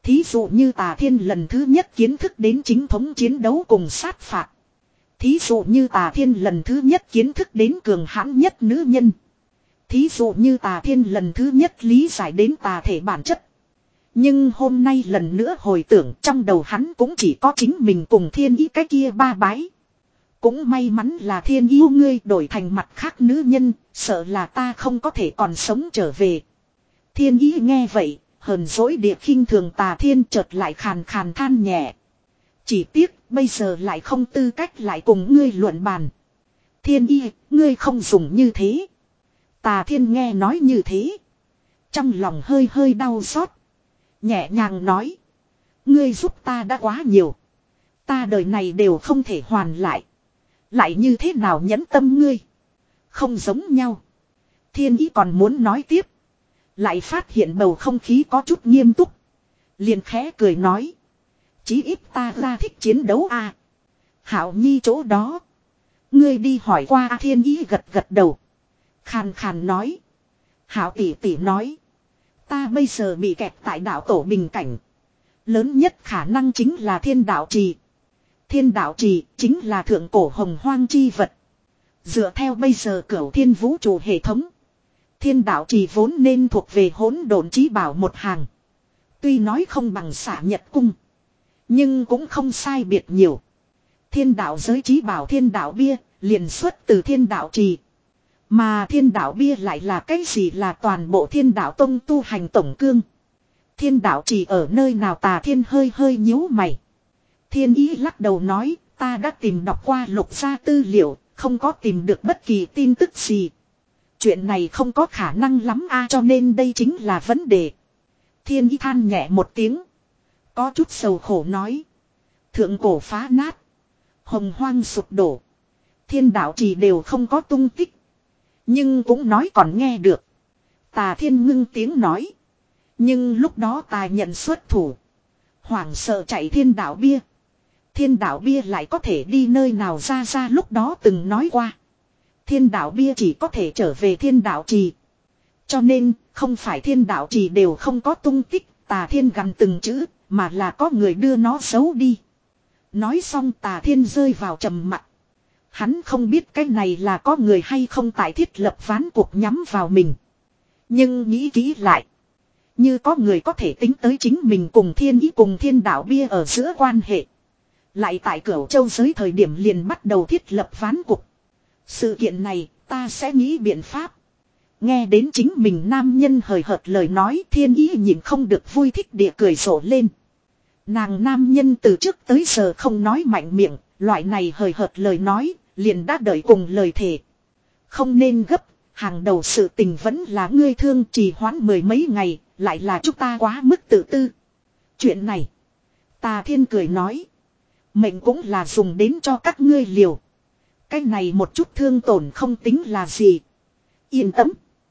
Thí dụ như Tà Thiên lần thứ nhất kiến thức đến chính thống chiến đấu cùng sát phạt. Thí dụ như Tà Thiên lần thứ nhất kiến thức đến cường hãn nhất nữ nhân. Thí dụ như Tà Thiên lần thứ nhất lý giải đến tà thể bản chất. Nhưng hôm nay lần nữa hồi tưởng trong đầu hắn cũng chỉ có chính mình cùng Thiên Ý cái kia ba bái. Cũng may mắn là Thiên yêu ngươi đổi thành mặt khác nữ nhân, sợ là ta không có thể còn sống trở về. Thiên Ý nghe vậy, hờn dỗi địa khinh thường Tà Thiên chợt lại khàn khàn than nhẹ. Chỉ tiếc bây giờ lại không tư cách lại cùng ngươi luận bàn. Thiên Ý, ngươi không dùng như thế. Tà Thiên nghe nói như thế. Trong lòng hơi hơi đau xót. Nhẹ nhàng nói. Ngươi giúp ta đã quá nhiều. Ta đời này đều không thể hoàn lại. Lại như thế nào nhẫn tâm ngươi. Không giống nhau. Thiên Ý còn muốn nói tiếp. Lại phát hiện bầu không khí có chút nghiêm túc. Liền khẽ cười nói. Chí ít ta ra thích chiến đấu à. Hảo Nhi chỗ đó. Ngươi đi hỏi qua Thiên Ý gật gật đầu. Khàn khàn nói. Hảo tỷ tỷ nói. Ta bây giờ bị kẹt tại đạo tổ bình cảnh. Lớn nhất khả năng chính là thiên đạo trì. Thiên đạo trì chính là thượng cổ hồng hoang chi vật. Dựa theo bây giờ cửu thiên vũ trụ hệ thống. Thiên đạo trì vốn nên thuộc về hỗn độn chí bảo một hàng. Tuy nói không bằng xả nhật cung. Nhưng cũng không sai biệt nhiều. Thiên đạo giới chí bảo thiên đạo bia liền xuất từ thiên đạo trì. Mà thiên đạo bia lại là cái gì là toàn bộ thiên đạo tông tu hành tổng cương. Thiên đạo trì ở nơi nào Tà Thiên hơi hơi nhíu mày. Thiên Ý lắc đầu nói ta đã tìm đọc qua lục gia tư liệu, không có tìm được bất kỳ tin tức gì. Chuyện này không có khả năng lắm a cho nên đây chính là vấn đề. Thiên Ý than nhẹ một tiếng. Có chút sầu khổ nói. Thượng cổ phá nát. Hồng hoang sụp đổ. Thiên đạo trì đều không có tung tích. Nhưng cũng nói còn nghe được. Tà Thiên ngưng tiếng nói. Nhưng lúc đó ta nhận xuất thủ. Hoảng sợ chạy thiên đạo bia. Thiên đạo bia lại có thể đi nơi nào ra ra lúc đó từng nói qua. Thiên đạo bia chỉ có thể trở về thiên đạo trì. Cho nên không phải thiên đạo trì đều không có tung tích. Tà Thiên gằn từng chữ mà là có người đưa nó giấu đi. Nói xong Tà Thiên rơi vào trầm mặc. Hắn không biết cái này là có người hay không tại thiết lập ván cuộc nhắm vào mình. Nhưng nghĩ kỹ lại. Như có người có thể tính tới chính mình cùng Thiên Ý cùng thiên đạo bia ở giữa quan hệ. Lại tại Cửu Châu giới thời điểm liền bắt đầu thiết lập ván cuộc. Sự kiện này ta sẽ nghĩ biện pháp. Nghe đến chính mình nam nhân hời hợt lời nói Thiên Ý nhìn không được vui thích địa cười rộ lên. Nàng nam nhân từ trước tới giờ không nói mạnh miệng. Loại này hời hợt lời nói liền đã đợi cùng lời thề. Không nên gấp. Hàng đầu sự tình vẫn là ngươi thương trì hoãn mười mấy ngày. Lại là chúng ta quá mức tự tư. Chuyện này. Tà Thiên cười nói. Mệnh cũng là dùng đến cho các ngươi liều. Cái này một chút thương tổn không tính là gì. Yên tâm.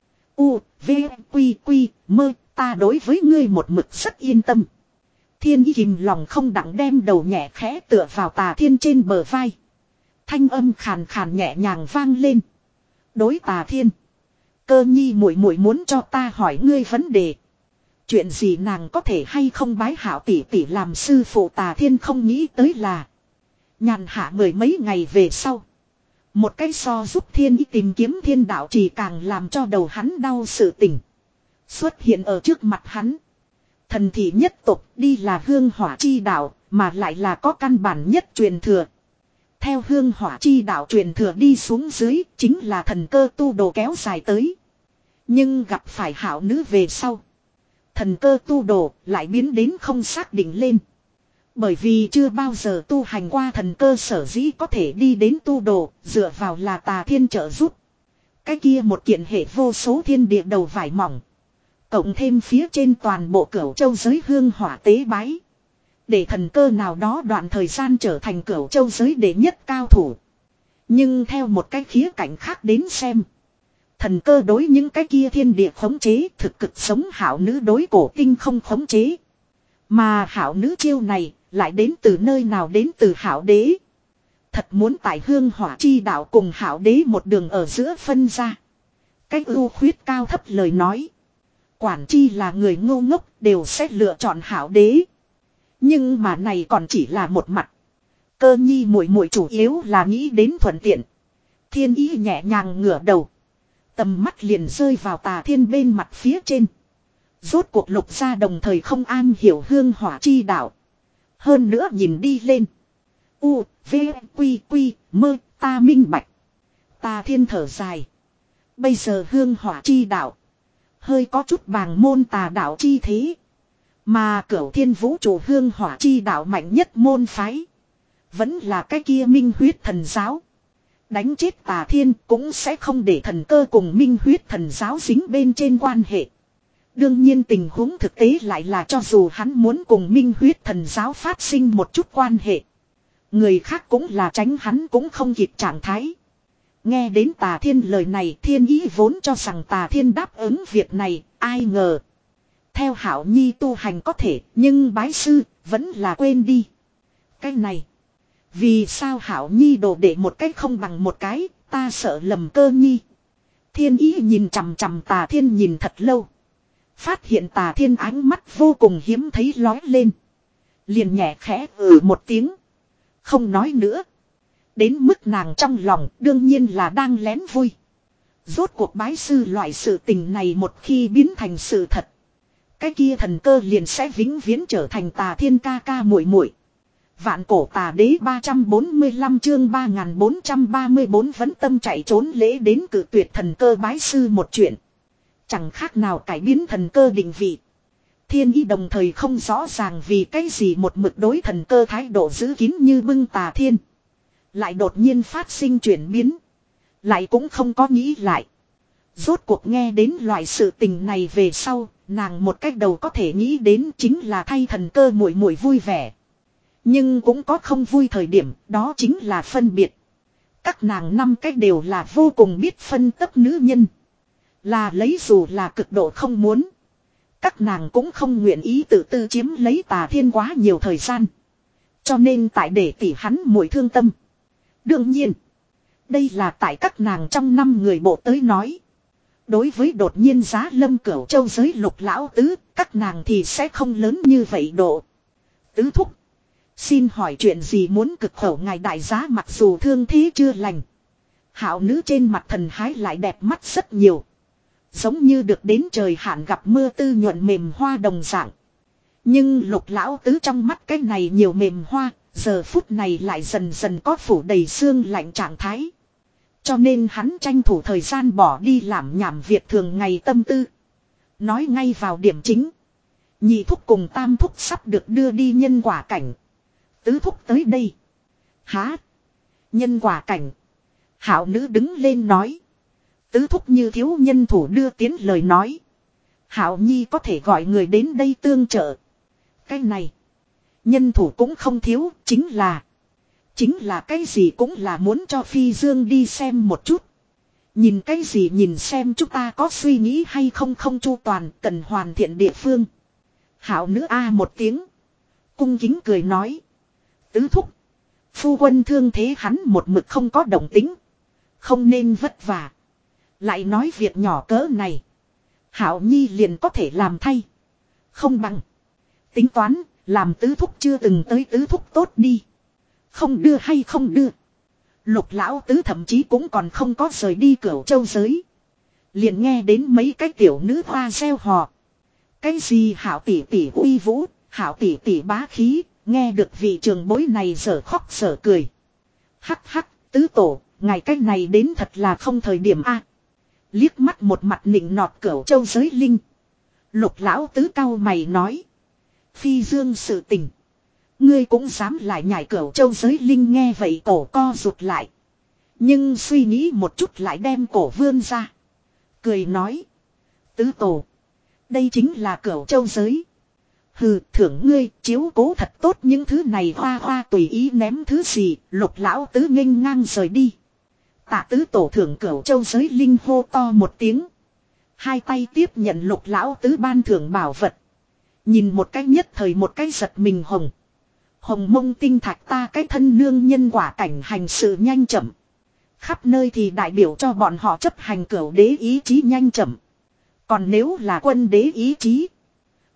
U, V, Quy, Quy, Mơ. Ta đối với ngươi một mực rất yên tâm. Thiên Ý kìm lòng không đặng đem đầu nhẹ khẽ tựa vào Tà Thiên trên bờ vai. Thanh âm khàn khàn nhẹ nhàng vang lên. Đối Tà Thiên. Cơ nhi muội muội muốn cho ta hỏi ngươi vấn đề. Chuyện gì nàng có thể hay không bái Hảo tỷ tỷ làm sư phụ Tà Thiên không nghĩ tới là. Nhàn hạ mười mấy ngày về sau. Một cái so giúp Thiên Ý tìm kiếm thiên đạo chỉ càng làm cho đầu hắn đau sự tình. Xuất hiện ở trước mặt hắn. Thần thị nhất tộc đi là hương hỏa chi đạo mà lại là có căn bản nhất truyền thừa. Theo hương hỏa chi đạo truyền thừa đi xuống dưới chính là thần cơ tu đồ kéo dài tới. Nhưng gặp phải hảo nữ về sau. Thần cơ tu đồ lại biến đến không xác định lên. Bởi vì chưa bao giờ tu hành qua thần cơ sở dĩ có thể đi đến tu đồ dựa vào là Tà Thiên trợ giúp. Cái kia một kiện hệ vô số thiên địa đầu vải mỏng. Cộng thêm phía trên toàn bộ Cửu Châu giới hương hỏa tế bái. Để thần cơ nào đó đoạn thời gian trở thành Cửu Châu giới đệ nhất cao thủ. Nhưng theo một cái khía cạnh khác đến xem. Thần cơ đối những cái kia thiên địa khống chế thực cực sống hảo nữ đối cổ tinh không khống chế. Mà hảo nữ chiêu này lại đến từ nơi nào đến từ hảo đế. Thật muốn tại hương hỏa chi đạo cùng hảo đế một đường ở giữa phân ra. Cái ưu khuyết cao thấp lời nói. Quản chi là người ngu ngốc đều sẽ lựa chọn hảo đế. Nhưng mà này còn chỉ là một mặt. Cơ nhi muội muội chủ yếu là nghĩ đến thuận tiện. Thiên ý nhẹ nhàng ngửa đầu. Tầm mắt liền rơi vào Tà Thiên bên mặt phía trên. Rốt cuộc Lục gia đồng thời không an hiểu hương hỏa chi đạo. Hơn nữa nhìn đi lên. U, V, Quy, Quy, mơ, ta minh bạch. Tà Thiên thở dài. Bây giờ hương hỏa chi đạo. Hơi có chút bàng môn tà đạo chi thế. Mà Cửu Thiên vũ trụ hương hỏa chi đạo mạnh nhất môn phái. Vẫn là cái kia minh huyết thần giáo. Đánh chết Tà Thiên cũng sẽ không để thần cơ cùng minh huyết thần giáo dính bên trên quan hệ. Đương nhiên tình huống thực tế lại là cho dù hắn muốn cùng minh huyết thần giáo phát sinh một chút quan hệ. Người khác cũng là tránh hắn cũng không kịp trạng thái. Nghe đến Tà Thiên lời này, Thiên Ý vốn cho rằng Tà Thiên đáp ứng việc này, ai ngờ. Theo Hảo Nhi tu hành có thể, nhưng bái sư, vẫn là quên đi. Cái này. Vì sao Hảo Nhi đồ để một cái không bằng một cái, ta sợ lầm Cơ Nhi. Thiên Ý nhìn chằm chằm Tà Thiên nhìn thật lâu. Phát hiện Tà Thiên ánh mắt vô cùng hiếm thấy lói lên. Liền nhẹ khẽ ừ một tiếng. Không nói nữa. Đến mức nàng trong lòng đương nhiên là đang lén vui. Rốt cuộc bái sư loại sự tình này một khi biến thành sự thật. Cái kia thần cơ liền sẽ vĩnh viễn trở thành Tà Thiên ca ca muội muội. Vạn cổ tà đế ba trăm bốn mươi lăm chương ba nghìn bốn trăm ba mươi bốn vẫn tâm chạy trốn lễ đến cử tuyệt thần cơ bái sư một chuyện. Chẳng khác nào cải biến thần cơ định vị. Thiên Ý đồng thời không rõ ràng vì cái gì một mực đối thần cơ thái độ giữ kín như bưng Tà Thiên. Lại đột nhiên phát sinh chuyển biến. Lại cũng không có nghĩ lại. Rốt cuộc nghe đến loại sự tình này về sau, nàng một cách đầu có thể nghĩ đến chính là thay thần cơ muội muội vui vẻ. Nhưng cũng có không vui thời điểm, đó chính là phân biệt. Các nàng năm cách đều là vô cùng biết phân tấp nữ nhân. Là lấy dù là cực độ không muốn. Các nàng cũng không nguyện ý tự tư chiếm lấy Tà Thiên quá nhiều thời gian. Cho nên tại để tỉ hắn muội thương tâm. Đương nhiên, đây là tại các nàng trong năm người bộ tới nói. Đối với đột nhiên giá lâm Cửu Châu giới Lục lão tứ, các nàng thì sẽ không lớn như vậy độ. Tứ thúc. Xin hỏi chuyện gì muốn cực khẩu ngài đại giá mặc dù thương thế chưa lành. Hảo nữ trên mặt thần hái lại đẹp mắt rất nhiều. Giống như được đến trời hạn gặp mưa tư nhuận mềm hoa đồng dạng. Nhưng Lục lão tứ trong mắt cái này nhiều mềm hoa, giờ phút này lại dần dần có phủ đầy xương lạnh trạng thái. Cho nên hắn tranh thủ thời gian bỏ đi làm nhảm việc thường ngày tâm tư. Nói ngay vào điểm chính. Nhị thúc cùng tam thúc sắp được đưa đi nhân quả cảnh. Tứ thúc tới đây. Hả? Nhân quả cảnh. Hảo nữ đứng lên nói. Tứ thúc như thiếu nhân thủ đưa tiến lời nói. Hảo Nhi có thể gọi người đến đây tương trợ. Cái này. Nhân thủ cũng không thiếu, chính là. Chính là cái gì cũng là muốn cho Phi Dương đi xem một chút. Nhìn cái gì nhìn xem chúng ta có suy nghĩ hay không không chu toàn cần hoàn thiện địa phương. Hảo nữ a một tiếng. Cung kính cười nói. Tứ thúc. Phu quân thương thế hắn một mực không có động tính. Không nên vất vả. Lại nói việc nhỏ cỡ này. Hảo Nhi liền có thể làm thay. Không bằng. Tính toán, làm tứ thúc chưa từng tới tứ thúc tốt đi. Không đưa hay không đưa. Lục lão tứ thậm chí cũng còn không có rời đi Cửu Châu giới. Liền nghe đến mấy cái tiểu nữ hoa reo hò. Cái gì Hảo tỷ tỷ uy vũ, Hảo tỷ tỷ bá khí, nghe được vị trường bối này dở khóc dở cười. Hắc hắc, tứ tổ, ngày cách này đến thật là không thời điểm a. Liếc mắt một mặt nịnh nọt Cửu Châu giới linh. Lục lão tứ cau mày nói. Phi Dương sự tình. Ngươi cũng dám lại nhảy Cửu Châu giới linh nghe vậy cổ co rụt lại. Nhưng suy nghĩ một chút lại đem cổ vươn ra. Cười nói. Tứ tổ. Đây chính là Cửu Châu giới. Hừ, thưởng ngươi chiếu cố thật tốt những thứ này hoa hoa tùy ý ném thứ gì. Lục lão tứ nghênh ngang rời đi. Tạ tứ tổ thưởng Cửu Châu giới linh hô to một tiếng. Hai tay tiếp nhận lục lão tứ ban thưởng bảo vật. Nhìn một cái nhất thời một cái giật mình hồng. Hồng mông tinh thạch ta cái thân nương nhân quả cảnh hành sự nhanh chậm. Khắp nơi thì đại biểu cho bọn họ chấp hành Cửu đế ý chí nhanh chậm. Còn nếu là quân đế ý chí.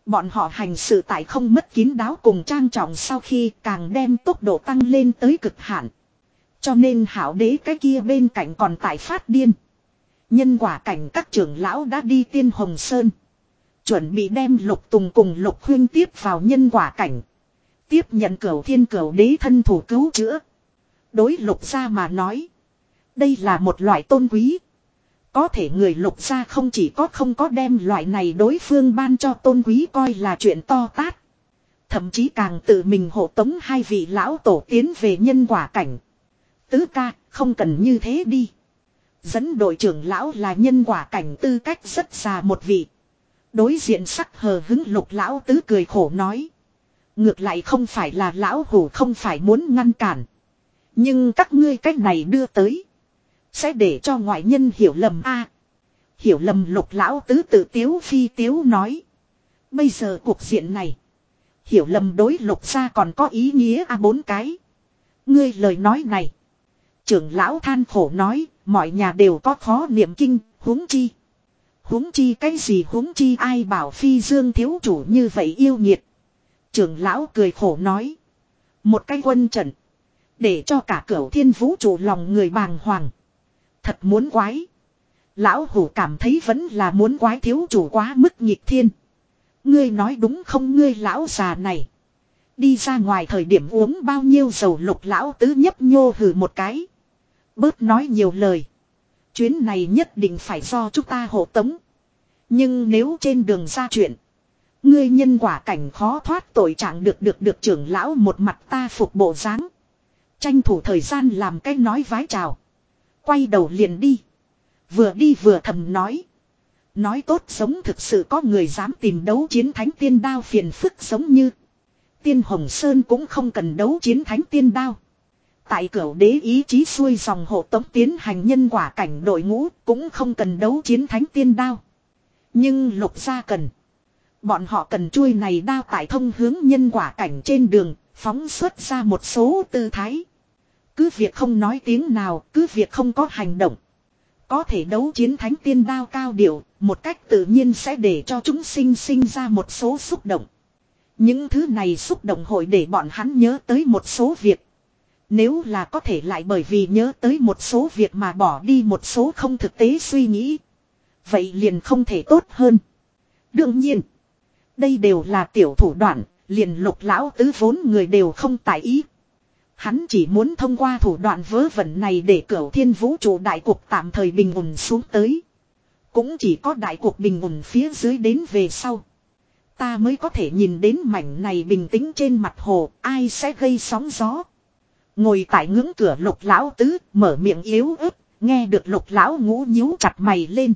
Bọn họ hành sự tại không mất kín đáo cùng trang trọng sau khi càng đem tốc độ tăng lên tới cực hạn. Cho nên hảo đế cái kia bên cạnh còn tại phát điên. Nhân quả cảnh các trưởng lão đã đi Tiên Hồng Sơn. Chuẩn bị đem Lục Tùng cùng Lục Huyên tiếp vào nhân quả cảnh. Tiếp nhận Cửu Thiên Cửu Đế thân thủ cứu chữa. Đối Lục gia mà nói. Đây là một loại tôn quý. Có thể người Lục gia không chỉ có không có đem loại này đối phương ban cho tôn quý coi là chuyện to tát. Thậm chí càng tự mình hộ tống hai vị lão tổ tiến về nhân quả cảnh. Tứ ca, không cần như thế đi. Dẫn đội trưởng lão là nhân quả cảnh tư cách rất già một vị. Đối diện sắc hờ hứng Lục lão tứ cười khổ nói. Ngược lại không phải là lão hủ không phải muốn ngăn cản. Nhưng các ngươi cách này đưa tới. Sẽ để cho ngoại nhân hiểu lầm a. Hiểu lầm Lục lão tứ tự tiếu phi tiếu nói. Bây giờ cuộc diện này. Hiểu lầm đối Lục gia còn có ý nghĩa a bốn cái. Ngươi lời nói này. Trưởng lão than khổ nói. Mọi nhà đều có khó niệm kinh. Huống chi. Huống chi cái gì huống chi ai bảo phi dương thiếu chủ như vậy yêu nhiệt. Trưởng lão cười khổ nói. Một cái quân trận. Để cho cả cửu thiên vũ trụ lòng người bàng hoàng. Thật muốn quái. Lão hủ cảm thấy vẫn là muốn quái thiếu chủ quá mức nghịch thiên. Ngươi nói đúng không ngươi lão già này. Đi ra ngoài thời điểm uống bao nhiêu dầu Lục lão tứ nhấp nhô hừ một cái. Bớt nói nhiều lời. Chuyến này nhất định phải do chúng ta hộ tống. Nhưng nếu trên đường ra chuyện. Ngươi nhân quả cảnh khó thoát tội trạng được được được trưởng lão một mặt ta phục bộ dáng. Tranh thủ thời gian làm cái nói vái chào. Quay đầu liền đi. Vừa đi vừa thầm nói. Nói tốt giống thực sự có người dám tìm đấu chiến thánh tiên đao phiền phức giống như. Tiên Hồng Sơn cũng không cần đấu chiến thánh tiên đao. Tại cửu đế ý chí xuôi dòng hộ tống tiến hành nhân quả cảnh đội ngũ cũng không cần đấu chiến thánh tiên đao. Nhưng Lục gia cần. Bọn họ cần chuôi này đao tại thông hướng nhân quả cảnh trên đường, phóng xuất ra một số tư thái. Cứ việc không nói tiếng nào, cứ việc không có hành động. Có thể đấu chiến thánh tiên đao cao điệu, một cách tự nhiên sẽ để cho chúng sinh sinh ra một số xúc động. Những thứ này xúc động hội để bọn hắn nhớ tới một số việc. Nếu là có thể lại bởi vì nhớ tới một số việc mà bỏ đi một số không thực tế suy nghĩ. Vậy liền không thể tốt hơn. Đương nhiên, đây đều là tiểu thủ đoạn, liền Lục lão tứ vốn người đều không tại ý. Hắn chỉ muốn thông qua thủ đoạn vớ vẩn này để cửu thiên vũ trụ đại cuộc tạm thời bình ổn xuống tới. Cũng chỉ có đại cuộc bình ổn phía dưới đến về sau. Ta mới có thể nhìn đến mảnh này bình tĩnh trên mặt hồ, ai sẽ gây sóng gió. Ngồi tại ngưỡng cửa Lục lão tứ, mở miệng yếu ớt, nghe được Lục lão ngũ nhíu chặt mày lên.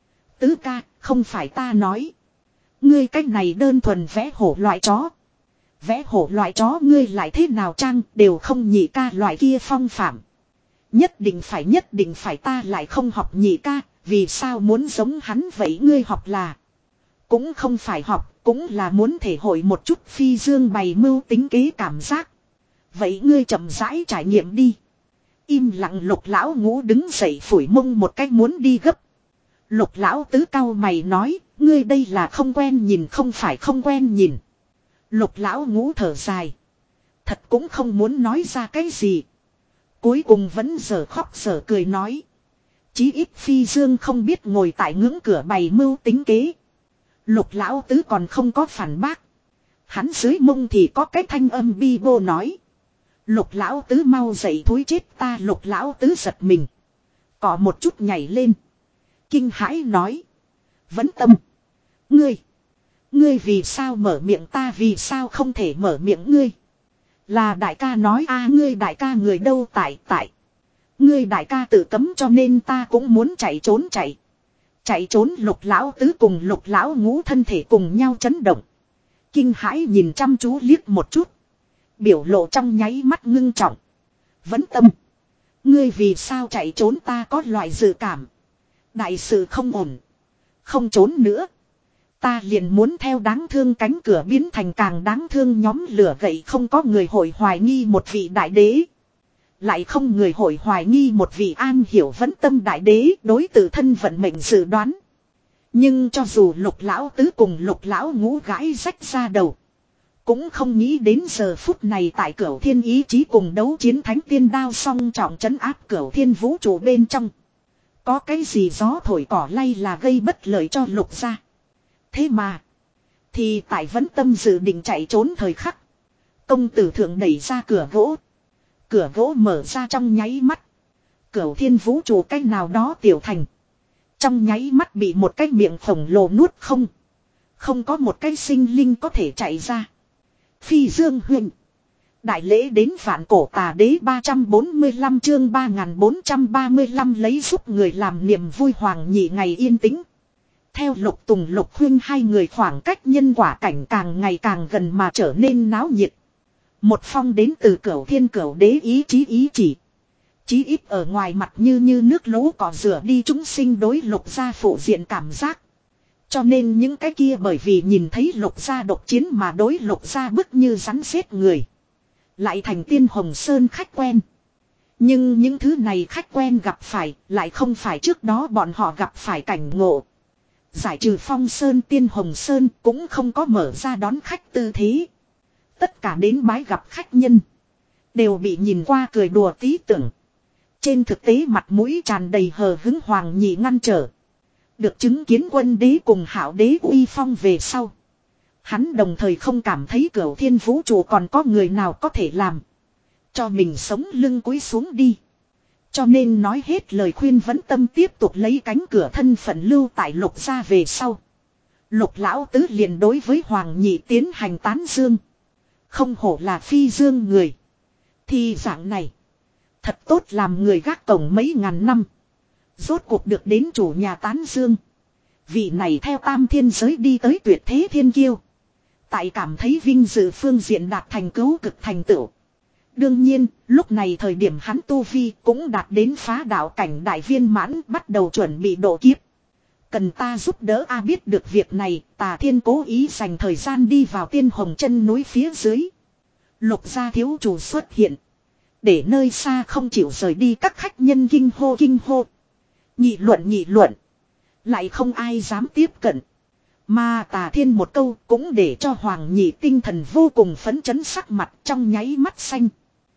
Tứ ca, không phải ta nói. Ngươi cách này đơn thuần vẽ hổ loại chó. Vẽ hổ loại chó ngươi lại thế nào trang đều không nhị ca loại kia phong phạm. Nhất định phải nhất định phải ta lại không học nhị ca, vì sao muốn giống hắn vậy ngươi học là. Cũng không phải học, cũng là muốn thể hội một chút phi dương bày mưu tính kế cảm giác. Vậy ngươi chậm rãi trải nghiệm đi. Im lặng Lục lão ngũ đứng dậy phủi mông một cách muốn đi gấp. Lục lão tứ cau mày nói, ngươi đây là không quen nhìn không phải không quen nhìn. Lục lão ngũ thở dài. Thật cũng không muốn nói ra cái gì. Cuối cùng vẫn giờ khóc giờ cười nói. Chí ít phi dương không biết ngồi tại ngưỡng cửa bày mưu tính kế. Lục lão tứ còn không có phản bác. Hắn dưới mông thì có cái thanh âm bi bô nói. Lục lão tứ mau dậy thối chết ta lục lão tứ giật mình. Có một chút nhảy lên. Kinh hãi nói. Vẫn tâm. Ngươi. Ngươi vì sao mở miệng ta vì sao không thể mở miệng ngươi. Là đại ca nói a ngươi đại ca người đâu tại tại. Ngươi đại ca tự cấm cho nên ta cũng muốn chạy trốn chạy. Chạy trốn lục lão tứ cùng lục lão ngũ thân thể cùng nhau chấn động. Kinh hãi nhìn chăm chú liếc một chút. Biểu lộ trong nháy mắt ngưng trọng. Vẫn tâm. Ngươi vì sao chạy trốn ta có loại dự cảm. Đại sự không ổn. Không trốn nữa. Ta liền muốn theo đáng thương cánh cửa biến thành càng đáng thương nhóm lửa gậy không có người hội hoài nghi một vị đại đế. Lại không người hội hoài nghi một vị an hiểu vẫn tâm đại đế đối tự thân vận mệnh dự đoán. Nhưng cho dù Lục lão tứ cùng Lục lão ngũ gãi rách ra đầu, cũng không nghĩ đến giờ phút này tại Cửu Thiên ý chí cùng đấu chiến thánh tiên đao song trọng trấn áp Cửu Thiên vũ trụ bên trong. Có cái gì gió thổi cỏ lay là gây bất lợi cho Lục gia. Thế mà, thì tại vẫn tâm dự định chạy trốn thời khắc, công tử thượng đẩy ra cửa gỗ. Cửa gỗ mở ra trong nháy mắt. Cửu Thiên vũ trụ cách nào đó tiểu thành, trong nháy mắt bị một cái miệng khổng lồ nuốt không. Không có một cái sinh linh có thể chạy ra. Phi Dương huynh. Đại lễ đến vạn cổ tà đế ba trăm bốn mươi lăm chương ba nghìn bốn trăm ba mươi lăm lấy giúp người làm niềm vui hoàng nhị ngày yên tĩnh. Theo Lục Tùng Lục huynh hai người khoảng cách nhân quả cảnh càng ngày càng gần mà trở nên náo nhiệt. Một phong đến từ Cửu Thiên Cửu đế ý chí ý chỉ. Chí ít ở ngoài mặt như như nước lũ cỏ rửa đi chúng sinh đối Lục gia phụ diện cảm giác. Cho nên những cái kia bởi vì nhìn thấy Lục gia độc chiến mà đối Lục gia bức như rắn xếp người, lại thành Tiên Hồng Sơn khách quen. Nhưng những thứ này khách quen gặp phải lại không phải trước đó bọn họ gặp phải cảnh ngộ. Giải trừ Phong Sơn, Tiên Hồng Sơn cũng không có mở ra đón khách tư thế. Tất cả đến bái gặp khách nhân đều bị nhìn qua cười đùa tí tưởng. Trên thực tế mặt mũi tràn đầy hờ hứng hoàng nhị ngăn trở. Được chứng kiến Quân đế cùng Hạo đế uy phong về sau, hắn đồng thời không cảm thấy Cửu Thiên vũ trụ còn có người nào có thể làm cho mình sống lưng cúi xuống đi. Cho nên nói hết lời khuyên vẫn tâm tiếp tục lấy cánh cửa thân phận lưu tại Lục gia về sau. Lục lão tứ liền đối với hoàng nhị tiến hành tán dương. Không hổ là Phi Dương người. Thì dạng này thật tốt làm người gác cổng mấy ngàn năm. Rốt cuộc được đến chủ nhà tán dương. Vị này theo tam thiên giới đi tới tuyệt thế thiên kiêu. Tại cảm thấy vinh dự phương diện đạt thành cứu cực thành tựu. Đương nhiên, lúc này thời điểm hắn tu vi cũng đạt đến phá đạo cảnh đại viên mãn, bắt đầu chuẩn bị độ kiếp. Cần ta giúp đỡ a biết được việc này, Tà Thiên cố ý dành thời gian đi vào Tiên Hồng chân núi phía dưới. Lục gia thiếu chủ xuất hiện. Để nơi xa không chịu rời đi các khách nhân kinh hô kinh hô. Nghị luận nghị luận. Lại không ai dám tiếp cận. Mà Tà Thiên một câu cũng để cho Hoàng Nhị tinh thần vô cùng phấn chấn, sắc mặt trong nháy mắt xanh.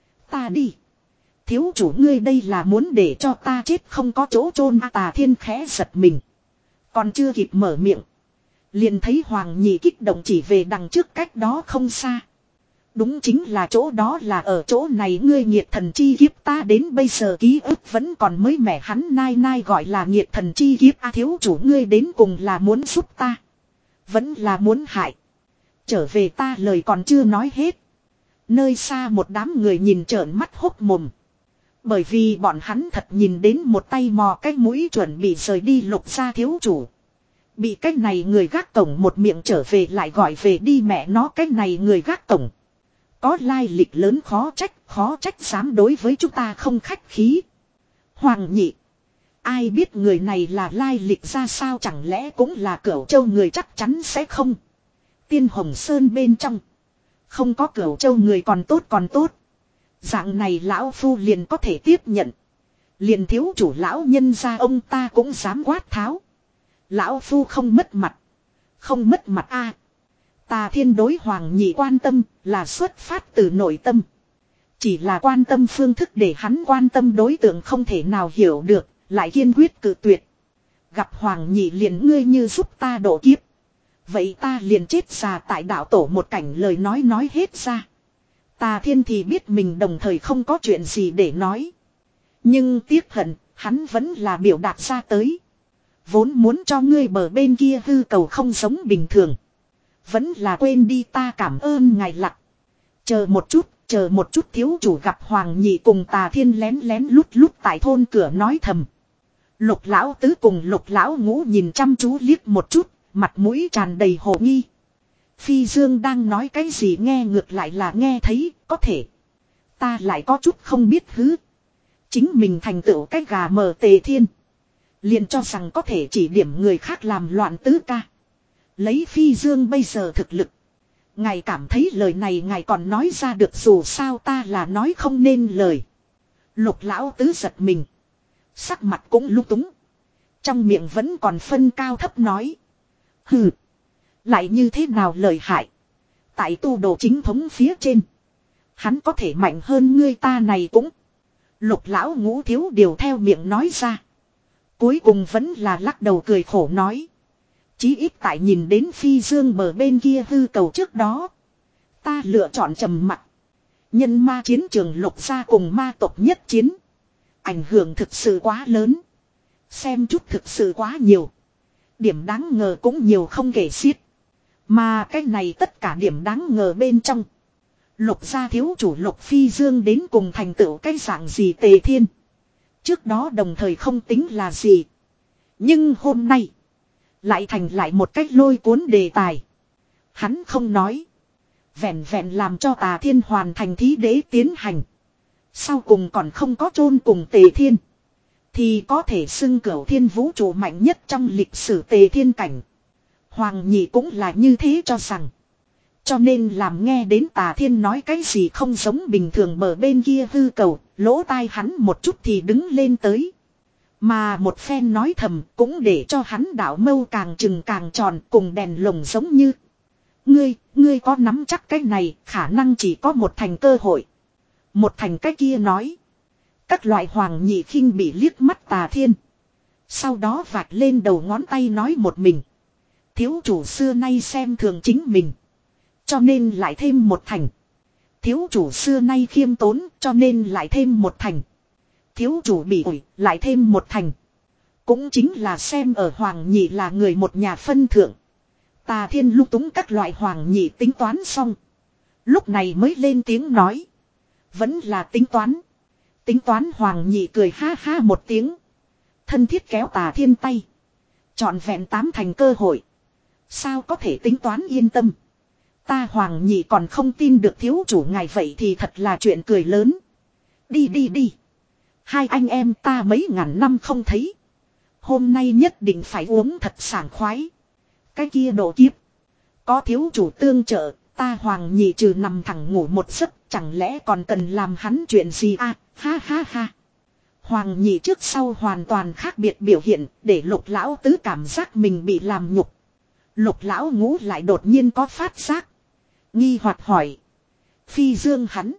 Ta đi. Thiếu chủ ngươi đây là muốn để cho ta chết không có chỗ chôn à, Tà Thiên khẽ giật mình. Còn chưa kịp mở miệng, liền thấy Hoàng Nhị kích động chỉ về đằng trước cách đó không xa. Đúng chính là chỗ đó, là ở chỗ này ngươi nghiệt thần chi kiếp, ta đến bây giờ ký ức vẫn còn mới mẻ. Hắn nai nai gọi là nghiệt thần chi kiếp a, thiếu chủ ngươi đến cùng là muốn giúp ta, vẫn là muốn hại. Trở về ta lời còn chưa nói hết. Nơi xa một đám người nhìn trợn mắt hốc mồm. Bởi vì bọn hắn thật nhìn đến một tay mò cái mũi chuẩn bị rời đi Lục gia thiếu chủ. Bị cái này người gác cổng một miệng trở về lại gọi về đi, mẹ nó cái này người gác cổng có lai lịch lớn, khó trách, khó trách dám đối với chúng ta không khách khí. Hoàng Nhị, ai biết người này là lai lịch ra sao, chẳng lẽ cũng là Cửu Châu người? Chắc chắn sẽ không. Tiên Hồng Sơn bên trong không có Cửu Châu người còn tốt còn tốt. Dạng này lão phu liền có thể tiếp nhận. Liền thiếu chủ lão nhân gia ông ta cũng dám quát tháo. Lão phu không mất mặt. Không mất mặt a. Tà Thiên đối Hoàng Nhị quan tâm là xuất phát từ nội tâm. Chỉ là quan tâm phương thức để hắn quan tâm đối tượng không thể nào hiểu được, lại kiên quyết cự tuyệt. Gặp Hoàng Nhị liền ngươi như giúp ta độ kiếp, vậy ta liền chết già tại đạo tổ một cảnh. Lời nói nói hết ra, Tà Thiên thì biết mình đồng thời không có chuyện gì để nói. Nhưng tiếc hận, hắn vẫn là biểu đạt ra tới. Vốn muốn cho ngươi bờ bên kia hư cầu không giống bình thường, vẫn là quên đi, ta cảm ơn ngài lặc. Chờ một chút, chờ một chút, thiếu chủ. Gặp Hoàng Nhị cùng Tà Thiên lén lén lút lút tại thôn cửa nói thầm. Lục lão tứ cùng Lục lão ngũ nhìn chăm chú liếc một chút, mặt mũi tràn đầy hồ nghi. Phi Dương đang nói cái gì nghe ngược lại là nghe thấy, có thể ta lại có chút không biết hứ. Chính mình thành tựu cái gà mờ Tề Thiên, liền cho rằng có thể chỉ điểm người khác làm loạn tứ ca. Lấy Phi Dương bây giờ thực lực, ngài cảm thấy lời này ngài còn nói ra được, dù sao ta là nói không nên lời. Lục lão tứ giật mình, sắc mặt cũng lung túng. Trong miệng vẫn còn phân cao thấp nói. Hừ. Lại như thế nào lợi hại. Tại tu đồ chính thống phía trên. Hắn có thể mạnh hơn ngươi ta này cũng. Lục lão ngũ thiếu điều theo miệng nói ra. Cuối cùng vẫn là lắc đầu cười khổ nói. Chí ít tại nhìn đến phi dương bờ bên kia hư cầu trước đó. Ta lựa chọn trầm mặc. Nhân ma chiến trường lục gia cùng ma tộc nhất chiến. Ảnh hưởng thực sự quá lớn. Xem chút thực sự quá nhiều. Điểm đáng ngờ cũng nhiều không kể xiết. Mà cái này tất cả điểm đáng ngờ bên trong. Lục gia thiếu chủ Lục Phi Dương đến cùng thành tựu cái dạng gì Tề Thiên. Trước đó đồng thời không tính là gì. Nhưng hôm nay. Lại thành lại một cách lôi cuốn đề tài. Hắn không nói. Vẹn vẹn làm cho Tà Thiên hoàn thành thí đế tiến hành. Sau cùng còn không có chôn cùng Tề Thiên. Thì có thể xưng cửu thiên vũ trụ mạnh nhất trong lịch sử Tề Thiên cảnh. Hoàng Nhị cũng là như thế cho rằng. Cho nên làm nghe đến Tà Thiên nói cái gì không giống bình thường bờ bên kia hư cầu, lỗ tai hắn một chút thì đứng lên tới. Mà một phen nói thầm cũng để cho hắn đảo mâu càng trừng càng tròn cùng đèn lồng giống như. Ngươi, ngươi có nắm chắc cái này, khả năng chỉ có một thành cơ hội. Một thành cái kia nói. Các loại Hoàng Nhị khinh bị liếc mắt Tà Thiên. Sau đó vạch lên đầu ngón tay nói một mình. Thiếu chủ xưa nay xem thường chính mình. Cho nên lại thêm một thành. Thiếu chủ xưa nay khiêm tốn cho nên lại thêm một thành. Thiếu chủ bị ủi lại thêm một thành. Cũng chính là xem ở Hoàng Nhị là người một nhà phân thượng. Tà Thiên lung túng các loại Hoàng Nhị tính toán xong. Lúc này mới lên tiếng nói. Vẫn là tính toán. Tính toán Hoàng Nhị cười ha ha một tiếng. Thân thiết kéo Tà Thiên tay. Chọn vẹn tám thành cơ hội. Sao có thể tính toán yên tâm. Ta Hoàng Nhị còn không tin được thiếu chủ ngài vậy thì thật là chuyện cười lớn. Đi đi đi. Hai anh em ta mấy ngàn năm không thấy. Hôm nay nhất định phải uống thật sảng khoái. Cái kia độ kiếp. Có thiếu chủ tương trợ, ta Hoàng Nhị trừ nằm thẳng ngủ một giấc, chẳng lẽ còn cần làm hắn chuyện gì à, ha ha ha. Hoàng Nhị trước sau hoàn toàn khác biệt biểu hiện, để Lục lão tứ cảm giác mình bị làm nhục. Lục lão ngũ lại đột nhiên có phát giác. Nghi hoặc hỏi. Phi Dương hắn.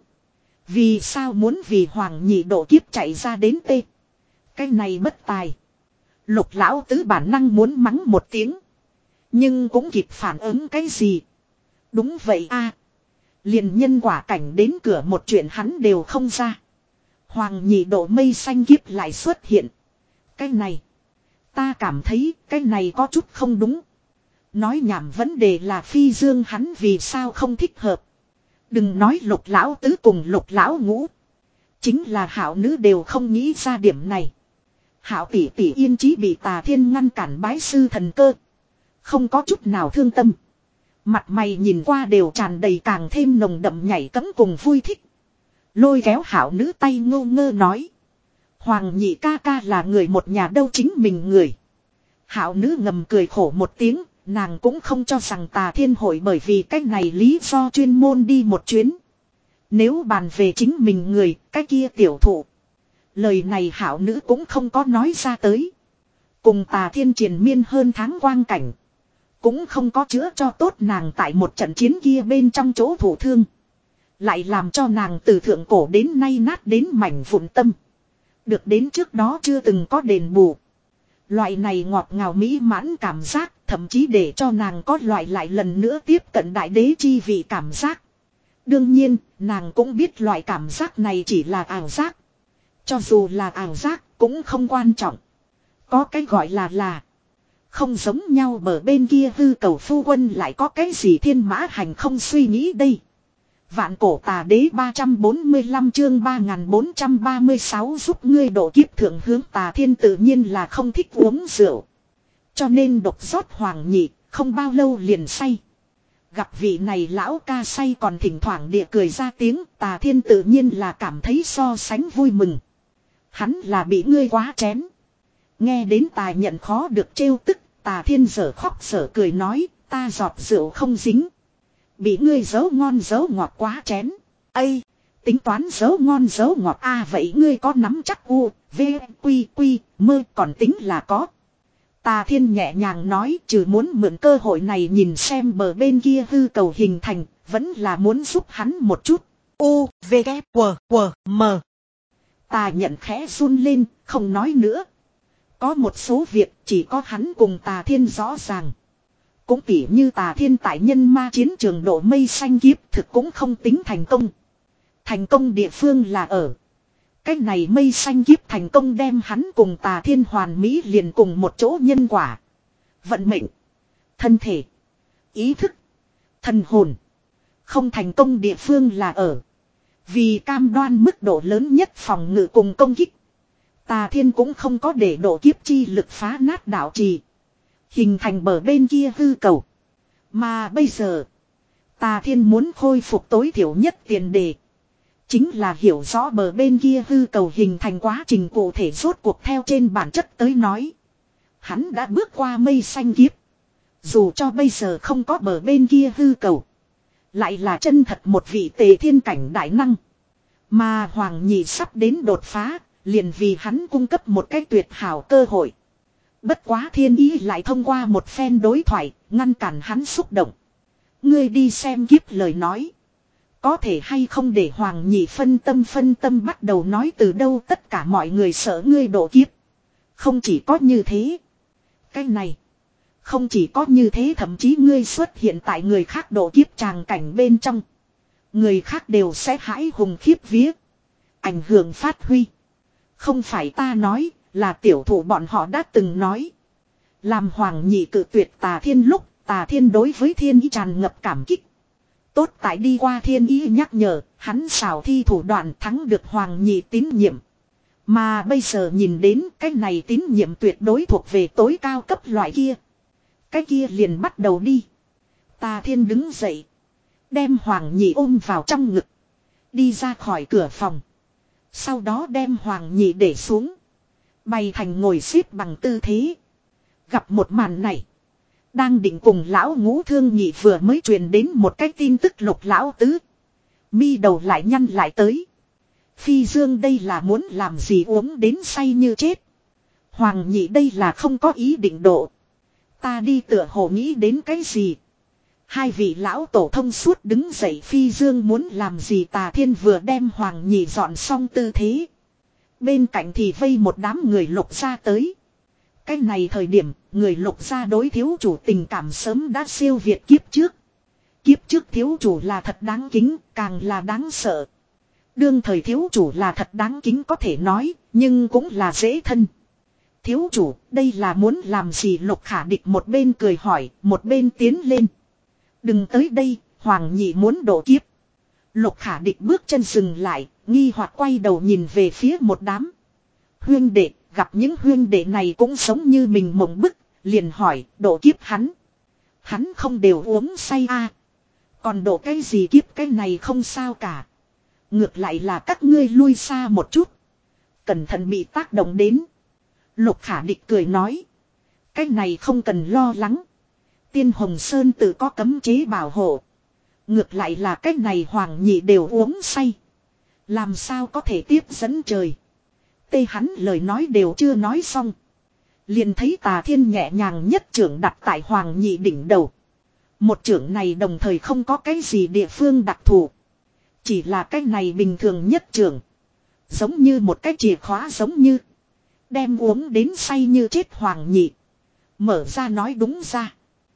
Vì sao muốn vì Hoàng Nhị độ kiếp chạy ra đến tê. Cái này bất tài. Lục lão tứ bản năng muốn mắng một tiếng. Nhưng cũng kịp phản ứng cái gì. Đúng vậy a, liền nhân quả cảnh đến cửa một chuyện hắn đều không ra. Hoàng Nhị độ mây xanh kiếp lại xuất hiện. Cái này. Ta cảm thấy cái này có chút không đúng. Nói nhảm vấn đề là Phi Dương hắn vì sao không thích hợp. Đừng nói Lục lão tứ cùng Lục lão ngũ. Chính là Hạo nữ đều không nghĩ ra điểm này. Hạo tỷ tỷ yên chí bị Tà Thiên ngăn cản bái sư thần cơ. Không có chút nào thương tâm. Mặt mày nhìn qua đều tràn đầy càng thêm nồng đậm nhảy cẫng cùng vui thích. Lôi kéo Hạo nữ tay ngô ngơ nói. Hoàng Nhị ca ca là người một nhà đâu chính mình người. Hạo nữ ngầm cười khổ một tiếng. Nàng cũng không cho rằng Tà Thiên hội bởi vì cách này lý do chuyên môn đi một chuyến. Nếu bàn về chính mình người, cái kia tiểu thụ. Lời này Hạo nữ cũng không có nói ra tới. Cùng Tà Thiên triền miên hơn tháng quang cảnh. Cũng không có chữa cho tốt nàng tại một trận chiến kia bên trong chỗ thủ thương. Lại làm cho nàng từ thượng cổ đến nay nát đến mảnh vụn tâm. Được đến trước đó chưa từng có đền bù. Loại này ngọt ngào mỹ mãn cảm giác thậm chí để cho nàng có loại lại lần nữa tiếp cận đại đế chi vị cảm giác. Đương nhiên, nàng cũng biết loại cảm giác này chỉ là ảo giác. Cho dù là ảo giác cũng không quan trọng. Có cái gọi là là không giống nhau bờ bên kia hư cầu phu quân lại có cái gì thiên mã hành không suy nghĩ đây. Vạn cổ tà đế ba trăm bốn mươi lăm chương ba nghìn bốn trăm ba mươi sáu giúp ngươi độ kiếp thượng hướng Tà Thiên tự nhiên là không thích uống rượu. Cho nên độc rót Hoàng Nhị, không bao lâu liền say. Gặp vị này lão ca say còn thỉnh thoảng địa cười ra tiếng, Tà Thiên tự nhiên là cảm thấy so sánh vui mừng. Hắn là bị ngươi quá chén. Nghe đến Tài nhận khó được trêu tức, Tà Thiên dở khóc dở cười nói, ta giọt rượu không dính. Bị ngươi giấu ngon giấu ngọt quá chén. Ây, tính toán giấu ngon giấu ngọt a à, vậy ngươi có nắm chắc u, v, quy, quy, mơ còn tính là có. Tà Thiên nhẹ nhàng nói, trừ muốn mượn cơ hội này nhìn xem bờ bên kia hư cầu hình thành, vẫn là muốn giúp hắn một chút. U, V, K, W, W, M. Tà Nhận khẽ run lên, không nói nữa. Có một số việc chỉ có hắn cùng Tà Thiên rõ ràng. Cũng tỉ như Tà Thiên tại nhân ma chiến trường độ mây xanh kiếp thực cũng không tính thành công. Thành công địa phương là ở. Cái này mây xanh kiếp thành công đem hắn cùng Tà Thiên hoàn mỹ liền cùng một chỗ nhân quả. Vận mệnh. Thân thể. Ý thức. Thần hồn. Không thành công địa phương là ở. Vì cam đoan mức độ lớn nhất phòng ngự cùng công kích. Tà Thiên cũng không có để độ kiếp chi lực phá nát đạo trì. Hình thành bờ bên kia hư cầu. Mà bây giờ. Tà Thiên muốn khôi phục tối thiểu nhất tiền đề. Chính là hiểu rõ bờ bên kia hư cầu hình thành quá trình cụ thể rốt cuộc theo trên bản chất tới nói. Hắn đã bước qua mây xanh kiếp. Dù cho bây giờ không có bờ bên kia hư cầu. Lại là chân thật một vị tề thiên cảnh đại năng. Mà Hoàng Nhị sắp đến đột phá. Liền vì hắn cung cấp một cách tuyệt hảo cơ hội. Bất quá Thiên Ý lại thông qua một phen đối thoại. Ngăn cản hắn xúc động. Ngươi đi xem kiếp lời nói. Có thể hay không để Hoàng Nhị phân tâm phân tâm bắt đầu nói từ đâu tất cả mọi người sợ ngươi độ kiếp. Không chỉ có như thế. Cái này. Không chỉ có như thế thậm chí ngươi xuất hiện tại người khác độ kiếp tràng cảnh bên trong. Người khác đều sẽ hãi hùng khiếp vía. Ảnh hưởng phát huy. Không phải ta nói, là tiểu thủ bọn họ đã từng nói. Làm Hoàng Nhị cự tuyệt Tà Thiên lúc, Tà Thiên đối với Thiên Ý tràn ngập cảm kích. Tốt tại đi qua Thiên Ý nhắc nhở, hắn xảo thi thủ đoạn thắng được Hoàng Nhị tín nhiệm. Mà bây giờ nhìn đến cái này tín nhiệm tuyệt đối thuộc về tối cao cấp loại kia. Cái kia liền bắt đầu đi. Tà Thiên đứng dậy. Đem Hoàng Nhị ôm vào trong ngực. Đi ra khỏi cửa phòng. Sau đó đem Hoàng Nhị để xuống. Bày thành ngồi xếp bằng tư thế. Gặp một màn này. Đang định cùng lão Ngũ Thương Nhị vừa mới truyền đến một cái tin tức Lục lão tứ. Mi đầu lại nhăn lại tới. Phi Dương đây là muốn làm gì uống đến say như chết. Hoàng Nhị đây là không có ý định độ. Ta đi tựa hồ nghĩ đến cái gì. Hai vị lão tổ thông suốt đứng dậy. Phi Dương muốn làm gì. Tà Thiên vừa đem Hoàng Nhị dọn xong tư thế. Bên cạnh thì vây một đám người Lục gia tới. Cái này thời điểm người Lục gia đối thiếu chủ tình cảm sớm đã siêu việt kiếp trước. Kiếp trước thiếu chủ là thật đáng kính, càng là đáng sợ. Đương thời thiếu chủ là thật đáng kính có thể nói, nhưng cũng là dễ thân. Thiếu chủ, đây là muốn làm gì? Lục Khả Địch một bên cười hỏi, một bên tiến lên. Đừng tới đây, Hoàng Nhị muốn độ kiếp. Lục Khả Địch bước chân dừng lại, nghi hoặc quay đầu nhìn về phía một đám huyên đệ, gặp những huyên đệ này cũng giống như mình mộng bức, liền hỏi, độ kiếp hắn. Hắn không đều uống say à. Còn độ cái gì kiếp cái này không sao cả. Ngược lại là các ngươi lui xa một chút. Cẩn thận bị tác động đến. Lục Khả Địch cười nói. Cái này không cần lo lắng. Tiên Hồng Sơn tự có cấm chế bảo hộ. Ngược lại là cái này Hoàng Nhị đều uống say. Làm sao có thể tiếp dẫn trời. Tê hắn lời nói đều chưa nói xong. Liền thấy Tà Thiên nhẹ nhàng nhất trưởng đặt tại Hoàng Nhị đỉnh đầu. Một trưởng này đồng thời không có cái gì địa phương đặc thù. Chỉ là cái này bình thường nhất trưởng. Giống như một cái chìa khóa giống như. Đem uống đến say như chết Hoàng Nhị. Mở ra nói đúng ra.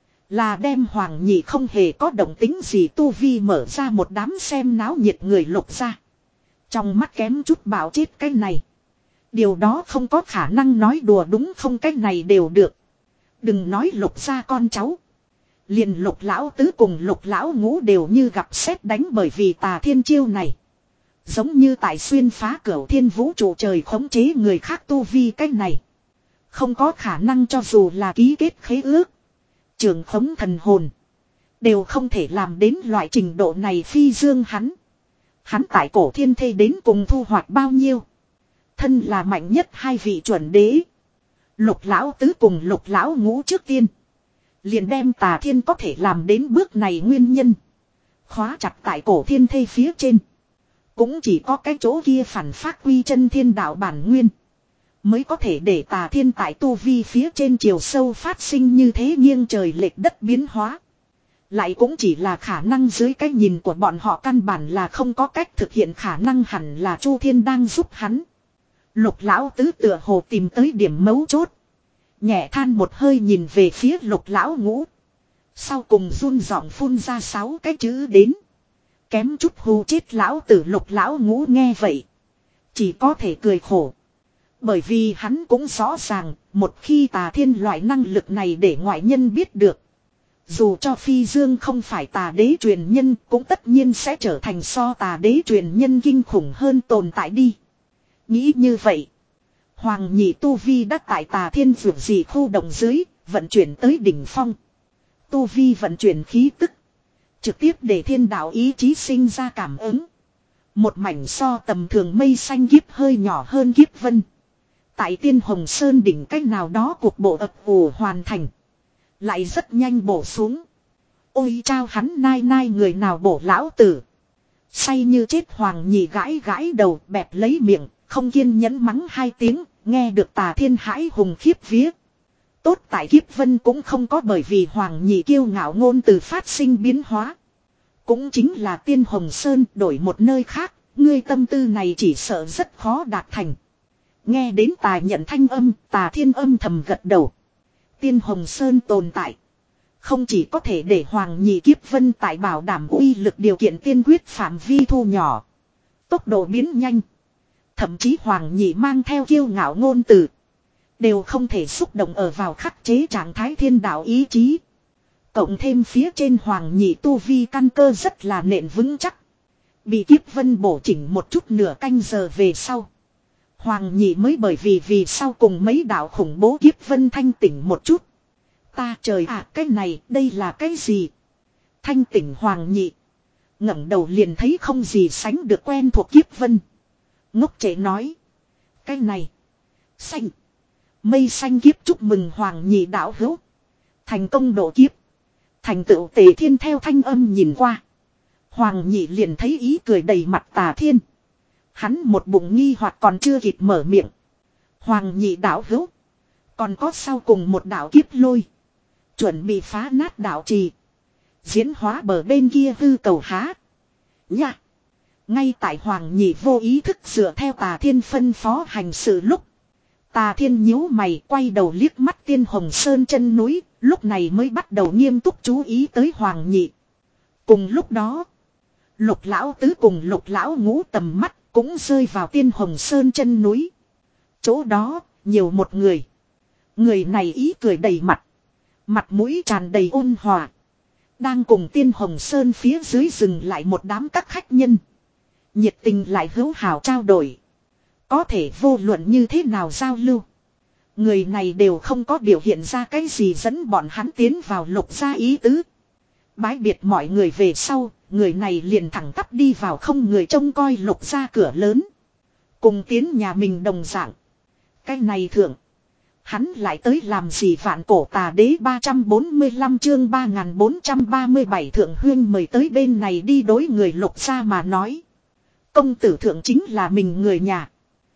Là đem Hoàng Nhị không hề có động tính gì tu vi mở ra một đám xem náo nhiệt người Lục ra. Trong mắt kém chút bảo chết cái này. Điều đó không có khả năng nói đùa đúng không cái này đều được. Đừng nói Lục ra con cháu. Liền Lục lão tứ cùng Lục lão ngũ đều như gặp sét đánh bởi vì Tà Thiên chiêu này. Giống như tại xuyên phá cửu thiên vũ trụ trời khống chế người khác tu vi cái này. Không có khả năng cho dù là ký kết khế ước. Trường khống thần hồn. Đều không thể làm đến loại trình độ này. Phi Dương hắn. Hắn tại cổ thiên thê đến cùng thu hoạch bao nhiêu. Thân là mạnh nhất hai vị chuẩn đế. Lục lão tứ cùng Lục lão ngũ trước tiên. Liền đem Tà Thiên có thể làm đến bước này nguyên nhân. Khóa chặt tại cổ thiên thê phía trên. Cũng chỉ có cái chỗ kia phản phát quy chân thiên đạo bản nguyên. Mới có thể để tà thiên tại tu vi phía trên chiều sâu phát sinh như thế nghiêng trời lệch đất biến hóa. Lại cũng chỉ là khả năng dưới cái nhìn của bọn họ căn bản là không có cách thực hiện khả năng, hẳn là Chu Thiên đang giúp hắn. Lục lão tứ tựa hồ tìm tới điểm mấu chốt. Nhẹ than một hơi nhìn về phía lục lão ngũ. Sau cùng run giọng phun ra sáu cái chữ đến. Kém chút hù chết lão tử. Lục lão ngũ nghe vậy chỉ có thể cười khổ. Bởi vì hắn cũng rõ ràng, một khi tà thiên loại năng lực này để ngoại nhân biết được. Dù cho phi dương không phải tà đế truyền nhân, cũng tất nhiên sẽ trở thành so tà đế truyền nhân kinh khủng hơn tồn tại đi. Nghĩ như vậy, Hoàng Nhị tu vi đã tại tà thiên vượt dị khu động dưới, vận chuyển tới đỉnh phong. Tu vi vận chuyển khí tức, trực tiếp để thiên đạo ý chí sinh ra cảm ứng. Một mảnh so tầm thường mây xanh kiếp hơi nhỏ hơn kiếp vân. Tại Tiên Hồng Sơn đỉnh cách nào đó cuộc bộ ập ủ hoàn thành. Lại rất nhanh bổ xuống. Ôi trao hắn nai nai, người nào bổ lão tử. Say như chết Hoàng Nhị gãi gãi đầu, bẹp lấy miệng, không kiên nhẫn mắng hai tiếng, nghe được tà thiên hãi hùng khiếp vía. Tốt tại kiếp vân cũng không có bởi vì Hoàng Nhị kiêu ngạo ngôn từ phát sinh biến hóa. Cũng chính là Tiên Hồng Sơn đổi một nơi khác, ngươi tâm tư này chỉ sợ rất khó đạt thành. Nghe đến tà nhận thanh âm, tà thiên âm thầm gật đầu. Tiên Hồng Sơn tồn tại, không chỉ có thể để Hoàng Nhị kiếp vân tại bảo đảm uy lực điều kiện tiên quyết phạm vi thu nhỏ, tốc độ biến nhanh. Thậm chí Hoàng Nhị mang theo kiêu ngạo ngôn từ, đều không thể xúc động ở vào khắc chế trạng thái thiên đạo ý chí. Cộng thêm phía trên Hoàng Nhị tu vi căn cơ rất là nền vững chắc. Bị kiếp vân bổ chỉnh một chút nửa canh giờ về sau, Hoàng Nhị mới bởi vì vì sau cùng mấy đạo khủng bố kiếp vân thanh tỉnh một chút. Ta trời ạ, à, cái này đây là cái gì? Thanh tỉnh Hoàng Nhị ngẩng đầu liền thấy không gì sánh được quen thuộc kiếp vân. Ngốc trệ nói, cái này xanh, mây xanh kiếp, chúc mừng Hoàng Nhị đạo hữu thành công độ kiếp. Thành tựu Tề Thiên theo thanh âm nhìn qua, Hoàng Nhị liền thấy ý cười đầy mặt tà thiên. Hắn một bụng nghi hoặc còn chưa kịp mở miệng. Hoàng Nhị đạo hữu, còn có sau cùng một đạo kiếp lôi, chuẩn bị phá nát đạo trì, diễn hóa bờ bên kia hư cầu há nha. Ngay tại Hoàng Nhị vô ý thức dựa theo tà thiên phân phó hành sự lúc, tà thiên nhíu mày quay đầu liếc mắt Tiên Hồng Sơn chân núi, lúc này mới bắt đầu nghiêm túc chú ý tới Hoàng Nhị. Cùng lúc đó, Lục lão tứ cùng Lục lão ngũ tầm mắt cũng rơi vào Tiên Hồng Sơn chân núi. Chỗ đó nhiều một người. Người này ý cười đầy mặt, mặt mũi tràn đầy ôn hòa, đang cùng Tiên Hồng Sơn phía dưới dừng lại một đám các khách nhân, nhiệt tình lại hữu hảo trao đổi. Có thể vô luận như thế nào giao lưu, người này đều không có biểu hiện ra cái gì dẫn bọn hắn tiến vào Lục gia ý tứ. Bái biệt mọi người về sau, người này liền thẳng tắp đi vào không người trông coi Lục gia cửa lớn. Cùng tiến nhà mình đồng dạng. Cái này thượng, hắn lại tới làm gì? Vạn cổ tà đế ba trăm bốn mươi lăm chương ba nghìn bốn trăm ba mươi bảy thượng huyên mời tới bên này đi. Đối người Lục gia mà nói, công tử thượng chính là mình người nhà.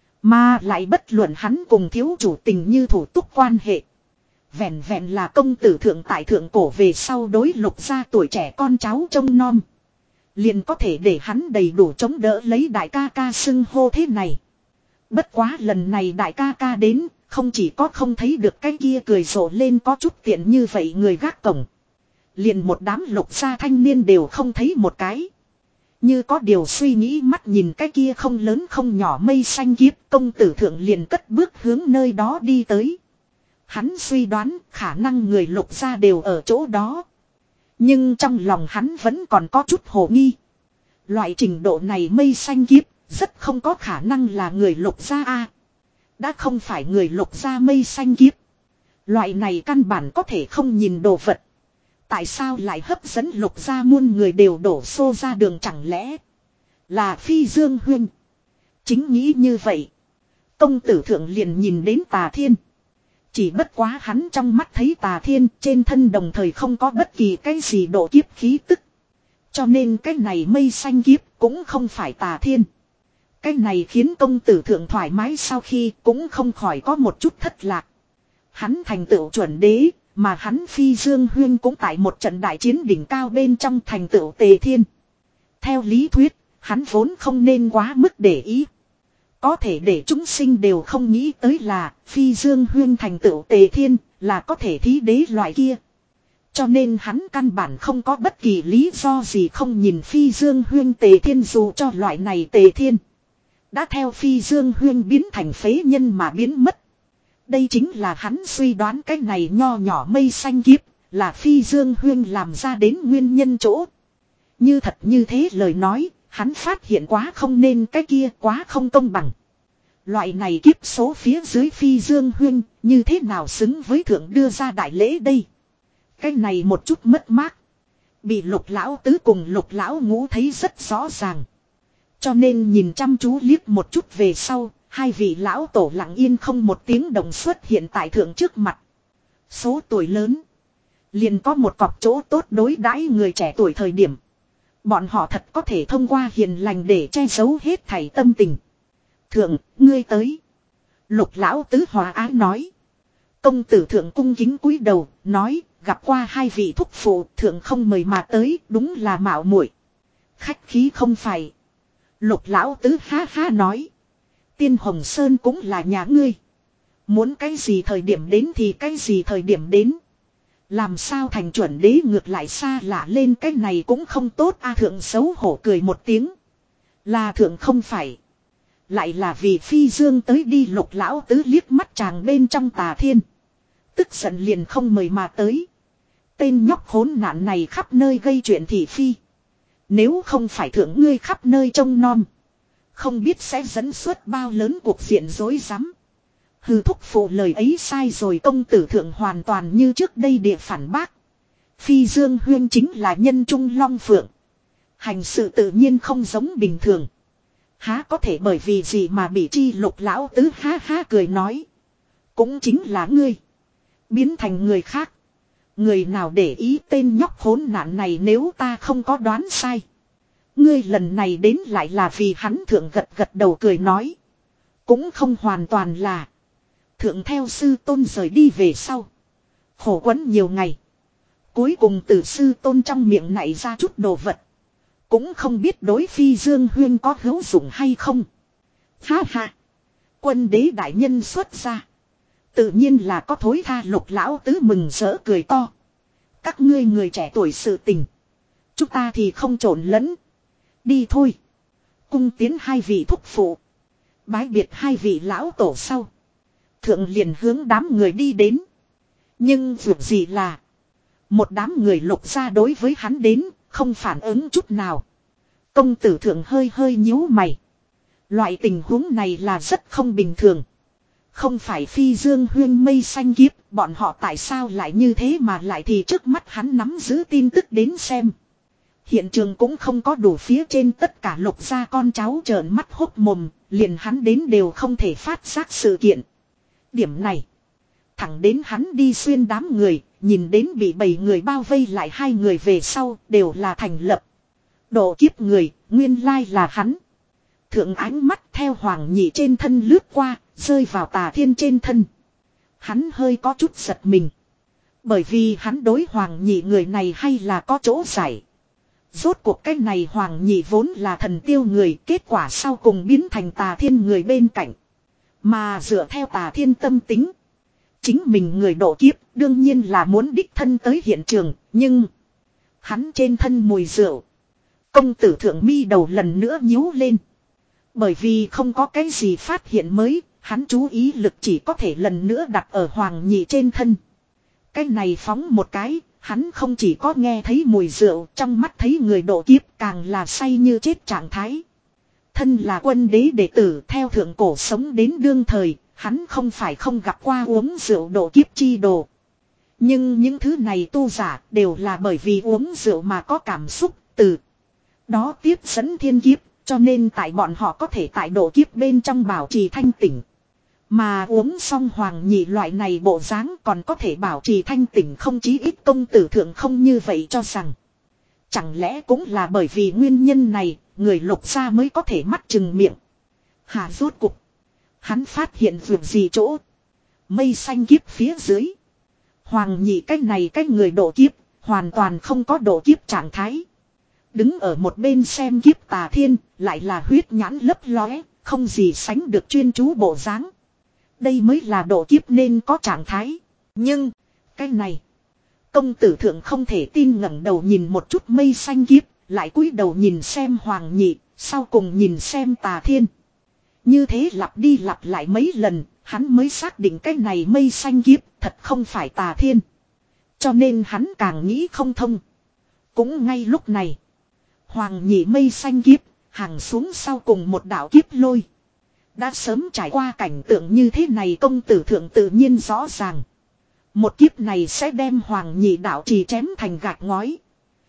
Mà lại bất luận hắn cùng thiếu chủ tình như thủ túc quan hệ, vẹn vẹn là công tử thượng tại thượng cổ về sau đối Lục gia tuổi trẻ con cháu trông nom, liền có thể để hắn đầy đủ chống đỡ lấy đại ca ca xưng hô thế này. Bất quá lần này đại ca ca đến, không chỉ có không thấy được cái kia cười rộ lên có chút tiện như vậy người gác cổng, liền một đám Lục gia thanh niên đều không thấy một cái. Như có điều suy nghĩ mắt nhìn cái kia không lớn không nhỏ mây xanh kiếp, công tử thượng liền cất bước hướng nơi đó đi tới. Hắn suy đoán khả năng người Lục gia đều ở chỗ đó, nhưng trong lòng hắn vẫn còn có chút hồ nghi. Loại trình độ này mây xanh kiếp rất không có khả năng là người Lục gia a. Đã không phải người Lục gia mây xanh kiếp, loại này căn bản có thể không nhìn đồ vật, tại sao lại hấp dẫn Lục gia muôn người đều đổ xô ra đường? Chẳng lẽ là Phi Dương huynh? Chính nghĩ như vậy, công tử thượng liền nhìn đến tà thiên. Chỉ bất quá hắn trong mắt thấy tà thiên trên thân đồng thời không có bất kỳ cái gì độ kiếp khí tức, cho nên cái này mây xanh kiếp cũng không phải tà thiên. Cái này khiến công tử thượng thoải mái sau khi cũng không khỏi có một chút thất lạc. Hắn thành tựu chuẩn đế, mà hắn Phi Dương Huyên cũng tại một trận đại chiến đỉnh cao bên trong thành tựu Tề Thiên. Theo lý thuyết, hắn vốn không nên quá mức để ý. Có thể để chúng sinh đều không nghĩ tới là Phi Dương Huyên thành tựu Tề Thiên là có thể thí đế loại kia. Cho nên hắn căn bản không có bất kỳ lý do gì không nhìn Phi Dương Huyên Tề Thiên, dù cho loại này Tề Thiên đã theo Phi Dương Huyên biến thành phế nhân mà biến mất. Đây chính là hắn suy đoán cái này nho nhỏ mây xanh kiếp là Phi Dương Huyên làm ra đến nguyên nhân chỗ. Như thật như thế lời nói, hắn phát hiện quá không nên cái kia, quá không công bằng. Loại này kiếp số phía dưới Phi Dương Huyên như thế nào xứng với thượng đưa ra đại lễ đây. Cái này một chút mất mát, bị Lục lão tứ cùng Lục lão ngũ thấy rất rõ ràng. Cho nên nhìn chăm chú liếc một chút về sau, hai vị lão tổ lặng yên không một tiếng động xuất hiện tại thượng trước mặt. Số tuổi lớn, liền có một cọc chỗ tốt đối đãi người trẻ tuổi thời điểm. Bọn họ thật có thể thông qua hiền lành để che giấu hết thảy tâm tình. Thượng, ngươi tới. Lục lão tứ hòa ái nói. Công tử thượng cung kính cúi đầu, nói, gặp qua hai vị thúc phụ, thượng không mời mà tới, đúng là mạo muội. Khách khí không phải. Lục lão tứ ha ha nói. Tiên Hồng Sơn cũng là nhà ngươi. Muốn cái gì thời điểm đến thì cái gì thời điểm đến. Làm sao thành chuẩn đế ngược lại xa lạ lên, cái này cũng không tốt a. Thượng xấu hổ cười một tiếng. Là thượng không phải. Lại là vì Phi Dương tới đi. Lục lão tứ liếc mắt chàng bên trong Tà Thiên. Tức giận liền không mời mà tới. Tên nhóc khốn nạn này khắp nơi gây chuyện thị phi. Nếu không phải thượng ngươi khắp nơi trông nom, không biết sẽ dẫn xuất bao lớn cuộc diện rối rắm. Hư thúc phụ lời ấy sai rồi. Công tử thượng hoàn toàn như trước đây địa phản bác. Phi Dương Huyên chính là nhân trung long phượng, hành sự tự nhiên không giống bình thường. Há có thể bởi vì gì mà bị chi. Lục lão tứ ha ha cười nói. Cũng chính là ngươi biến thành người khác. Người nào để ý tên nhóc khốn nạn này, nếu ta không có đoán sai. Ngươi lần này đến lại là vì hắn. Thượng gật gật đầu cười nói. Cũng không hoàn toàn là. Thượng theo sư tôn rời đi về sau, khổ quấn nhiều ngày. Cuối cùng từ sư tôn trong miệng nảy ra chút đồ vật. Cũng không biết đối Phi Dương Huyên có hữu dụng hay không. Ha ha. Quân đế đại nhân xuất ra, tự nhiên là có thối tha. Lục lão tứ mừng rỡ cười to. Các ngươi người trẻ tuổi sự tình, chúng ta thì không trộn lẫn. Đi thôi. Cung tiến hai vị thúc phụ, bái biệt hai vị lão tổ sau, thượng liền hướng đám người đi đến. Nhưng việc gì là một đám người Lục gia đối với hắn đến không phản ứng chút nào. Công tử thượng hơi hơi nhíu mày. Loại tình huống này là rất không bình thường. Không phải Phi Dương Huyên mây xanh kiếp, bọn họ tại sao lại như thế mà lại thì trước mắt hắn nắm giữ tin tức đến xem. Hiện trường cũng không có đủ, phía trên tất cả Lục gia con cháu trợn mắt hốt mồm, liền hắn đến đều không thể phát giác sự kiện. Điểm này, thẳng đến hắn đi xuyên đám người, nhìn đến bị bảy người bao vây lại hai người về sau, đều là thành lập độ kiếp người, nguyên lai là hắn. Thượng ánh mắt theo Hoàng Nhị trên thân lướt qua, rơi vào Tà Thiên trên thân. Hắn hơi có chút giật mình. Bởi vì hắn đối Hoàng Nhị người này hay là có chỗ giải. Rốt cuộc cái này Hoàng Nhị vốn là thần tiêu người, kết quả sau cùng biến thành Tà Thiên người bên cạnh. Mà dựa theo Tà Thiên tâm tính, chính mình người độ kiếp đương nhiên là muốn đích thân tới hiện trường. Nhưng hắn trên thân mùi rượu. Công tử thượng mi đầu lần nữa nhíu lên. Bởi vì không có cái gì phát hiện mới, hắn chú ý lực chỉ có thể lần nữa đặt ở Hoàng Nhị trên thân. Cái này phóng một cái, hắn không chỉ có nghe thấy mùi rượu, trong mắt thấy người độ kiếp càng là say như chết trạng thái. Thân là quân đế đệ tử, theo thượng cổ sống đến đương thời, hắn không phải không gặp qua uống rượu độ kiếp chi đồ. Nhưng những thứ này tu giả đều là bởi vì uống rượu mà có cảm xúc, từ đó tiếp dẫn thiên kiếp, cho nên tại bọn họ có thể tại độ kiếp bên trong bảo trì thanh tỉnh. Mà uống xong Hoàng Nhị loại này bộ dáng còn có thể bảo trì thanh tỉnh không chí ít. Công tử thượng không như vậy cho rằng. Chẳng lẽ cũng là bởi vì nguyên nhân này, người Lục gia mới có thể mắt chừng miệng, Hà rốt cục. Hắn phát hiện vượt gì chỗ. Mây xanh kiếp phía dưới. Hoàng nhị cái này cái người độ kiếp. Hoàn toàn không có độ kiếp trạng thái. Đứng ở một bên xem kiếp Tà Thiên. Lại là huyết nhãn lấp lóe. Không gì sánh được chuyên chú bộ dáng. Đây mới là độ kiếp nên có trạng thái. Nhưng. Cái này. Công tử thượng không thể tin ngẩng đầu nhìn một chút mây xanh kiếp. Lại cúi đầu nhìn xem Hoàng nhị. Sau cùng nhìn xem Tà Thiên. Như thế lặp đi lặp lại mấy lần. Hắn mới xác định cái này mây xanh kiếp. Thật không phải Tà Thiên. Cho nên hắn càng nghĩ không thông. Cũng ngay lúc này. Hoàng nhị mây xanh kiếp. Hàng xuống sau cùng một đạo kiếp lôi. Đã sớm trải qua cảnh tượng như thế này công tử thượng tự nhiên rõ ràng. Một kiếp này sẽ đem hoàng nhị đạo trì chém thành gạch ngói.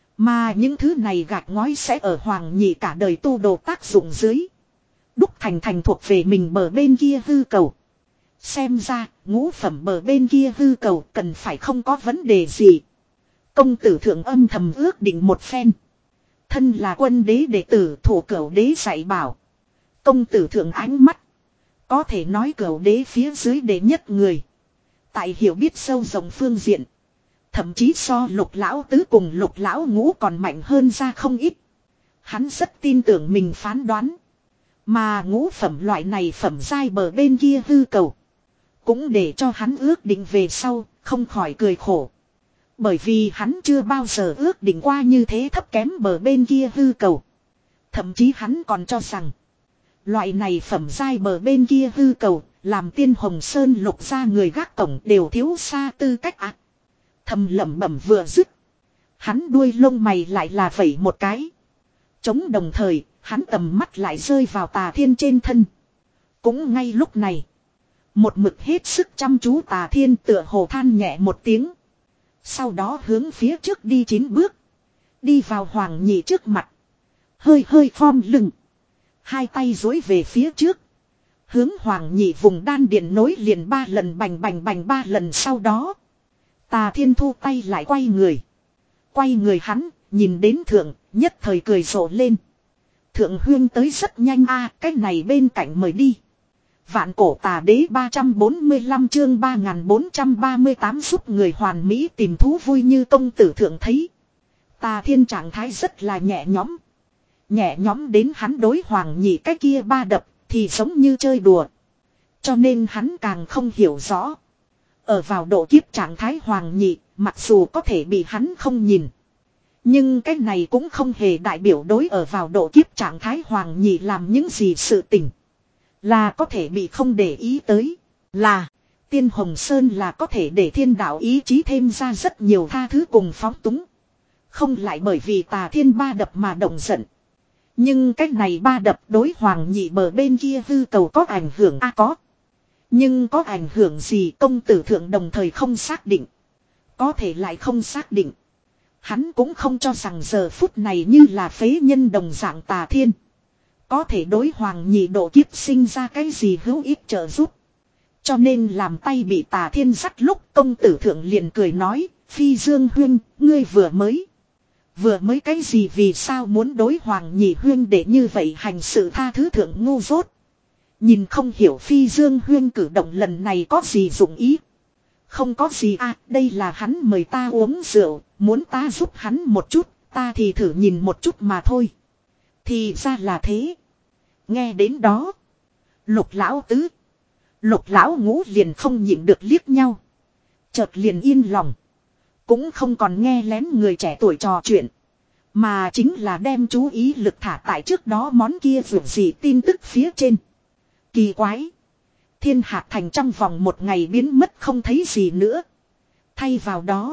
Mà những thứ này gạch ngói sẽ ở hoàng nhị cả đời tu đồ tác dụng dưới. Đúc thành thành thuộc về mình bờ bên kia hư cầu. Xem ra ngũ phẩm bờ bên kia hư cầu cần phải không có vấn đề gì. Công tử thượng âm thầm ước định một phen. Thân là quân đế đệ tử thủ cửu đế dạy bảo. Công tử thượng ánh mắt. Có thể nói cửu đế phía dưới đệ nhất người. Tại hiểu biết sâu rộng phương diện. Thậm chí so lục lão tứ cùng lục lão ngũ còn mạnh hơn ra không ít. Hắn rất tin tưởng mình phán đoán. Mà ngũ phẩm loại này phẩm giai bờ bên kia hư cầu. Cũng để cho hắn ước định về sau, không khỏi cười khổ. Bởi vì hắn chưa bao giờ ước định qua như thế thấp kém bờ bên kia hư cầu. Thậm chí hắn còn cho rằng. Loại này phẩm giai bờ bên kia hư cầu, làm tiên hồng sơn lục ra người gác cổng đều thiếu xa tư cách ạ. À. Thầm lẩm bẩm vừa dứt. Hắn đuôi lông mày lại là vẩy một cái. Chống đồng thời, hắn tầm mắt lại rơi vào Tà Thiên trên thân. Cũng ngay lúc này. Một mực hết sức chăm chú Tà Thiên tựa hồ than nhẹ một tiếng. Sau đó hướng phía trước đi chín bước. Đi vào Hoàng nhị trước mặt. Hơi hơi khom lưng. Hai tay duỗi về phía trước. Hướng Hoàng nhị vùng đan điện nối liền ba lần bành bành bành ba lần sau đó. Tà Thiên thu tay lại quay người. Quay người hắn, nhìn đến thượng, nhất thời cười rộ lên. Thượng huyên tới rất nhanh a à, cái này bên cạnh mời đi. Vạn cổ tà đế ba trăm bốn mươi lăm chương ba nghìn bốn trăm ba mươi tám giúp người hoàn mỹ tìm thú vui như công tử thượng thấy. Tà Thiên trạng thái rất là nhẹ nhõm. Nhẹ nhõm đến hắn đối Hoàng nhị cái kia ba đập thì giống như chơi đùa. Cho nên hắn càng không hiểu rõ. Ở vào độ kiếp trạng thái Hoàng nhị, mặc dù có thể bị hắn không nhìn. Nhưng cái này cũng không hề đại biểu đối ở vào độ kiếp trạng thái Hoàng nhị làm những gì sự tình. Là có thể bị không để ý tới. Là, Tiên Hồng Sơn là có thể để thiên đạo ý chí thêm ra rất nhiều tha thứ cùng phóng túng. Không lại bởi vì Tà Thiên ba đập mà động giận. Nhưng cái này ba đập đối Hoàng nhị bờ bên kia hư cầu có ảnh hưởng a à, có. Nhưng có ảnh hưởng gì công tử thượng đồng thời không xác định. Có thể lại không xác định. Hắn cũng không cho rằng giờ phút này như là phế nhân đồng dạng Tà Thiên. Có thể đối Hoàng nhị độ kiếp sinh ra cái gì hữu ích trợ giúp. Cho nên làm tay bị Tà Thiên dắt lúc công tử thượng liền cười nói. Phi Dương huynh, ngươi vừa mới. Vừa mới cái gì vì sao muốn đối Hoàng nhị huyên để như vậy hành sự tha thứ thượng ngu dốt. Nhìn không hiểu Phi Dương huyên cử động lần này có gì dụng ý. Không có gì à, đây là hắn mời ta uống rượu, muốn ta giúp hắn một chút, ta thì thử nhìn một chút mà thôi. Thì ra là thế. Nghe đến đó. Lục lão tứ. Lục lão ngũ liền không nhịn được liếc nhau. Chợt liền yên lòng. Cũng không còn nghe lén người trẻ tuổi trò chuyện. Mà chính là đem chú ý lực thả tại trước đó món kia vượt gì tin tức phía trên. Kỳ quái. Thiên Hạc Thành trong vòng một ngày biến mất không thấy gì nữa. Thay vào đó.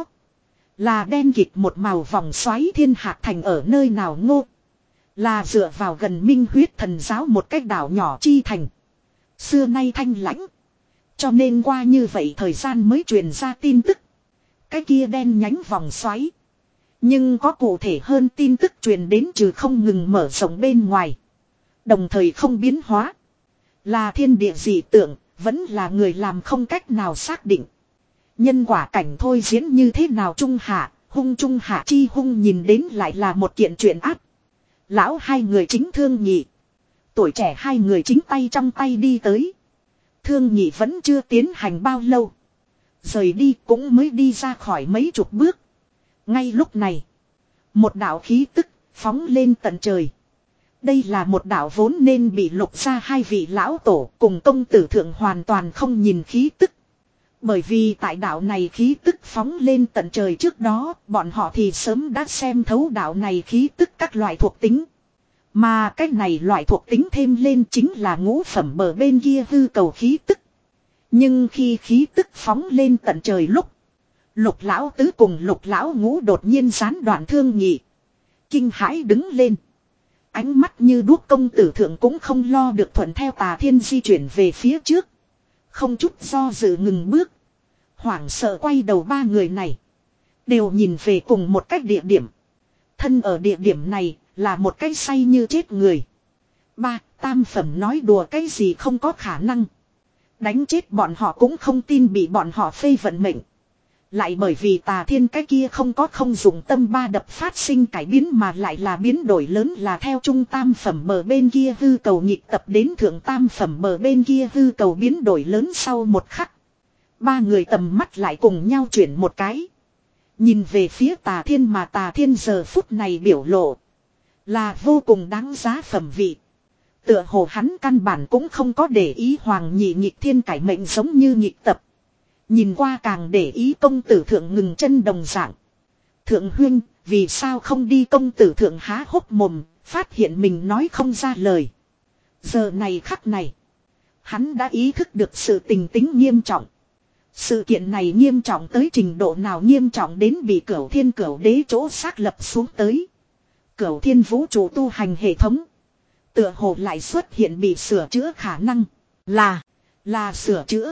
Là đen kịt một màu vòng xoáy Thiên Hạc Thành ở nơi nào ngô. Là dựa vào gần Minh Huyết Thần Giáo một cách đảo nhỏ chi thành. Xưa nay thanh lãnh. Cho nên qua như vậy thời gian mới truyền ra tin tức. Cái kia đen nhánh vòng xoáy. Nhưng có cụ thể hơn tin tức truyền đến trừ không ngừng mở rộng bên ngoài. Đồng thời không biến hóa. Là thiên địa dị tượng, vẫn là người làm không cách nào xác định. Nhân quả cảnh thôi diễn như thế nào trung hạ, hung trung hạ chi hung nhìn đến lại là một kiện chuyện áp. Lão hai người chính thương nhị. Tuổi trẻ hai người chính tay trong tay đi tới. Thương nhị vẫn chưa tiến hành bao lâu. Rời đi cũng mới đi ra khỏi mấy chục bước. Ngay lúc này. Một đạo khí tức phóng lên tận trời. Đây là một đạo vốn nên bị lục ra hai vị lão tổ cùng công tử thượng hoàn toàn không nhìn khí tức. Bởi vì tại đạo này khí tức phóng lên tận trời trước đó, bọn họ thì sớm đã xem thấu đạo này khí tức các loại thuộc tính. Mà cái này loại thuộc tính thêm lên chính là ngũ phẩm bờ bên kia hư cầu khí tức. Nhưng khi khí tức phóng lên tận trời lúc, lục lão tứ cùng lục lão ngũ đột nhiên gián đoạn thương nhị. Kinh hãi đứng lên. Ánh mắt như đuốc công tử thượng cũng không lo được thuận theo Tà Thiên di chuyển về phía trước. Không chút do dự ngừng bước. Hoảng sợ quay đầu ba người này. Đều nhìn về cùng một cách địa điểm. Thân ở địa điểm này là một cái say như chết người. Ba, tam phẩm nói đùa cái gì không có khả năng. Đánh chết bọn họ cũng không tin bị bọn họ phê vận mệnh. Lại bởi vì Tà Thiên cái kia không có không dùng tâm ba đập phát sinh cải biến mà lại là biến đổi lớn là theo trung tam phẩm bờ bên kia hư cầu nhịp tập đến thượng tam phẩm bờ bên kia hư cầu biến đổi lớn sau một khắc. Ba người tầm mắt lại cùng nhau chuyển một cái. Nhìn về phía Tà Thiên mà Tà Thiên giờ phút này biểu lộ. Là vô cùng đáng giá phẩm vị. Tựa hồ hắn căn bản cũng không có để ý hoàng nhị nhịp thiên cải mệnh giống như nhịp tập. Nhìn qua càng để ý công tử thượng ngừng chân đồng dạng. Thượng huynh, vì sao không đi công tử thượng há hốc mồm, phát hiện mình nói không ra lời. Giờ này khắc này, hắn đã ý thức được sự tình tính nghiêm trọng. Sự kiện này nghiêm trọng tới trình độ nào nghiêm trọng đến bị Cửu Thiên Cửu Đế chỗ xác lập xuống tới. Cửu Thiên vũ trụ tu hành hệ thống. Tựa hồ lại xuất hiện bị sửa chữa khả năng. Là, là sửa chữa.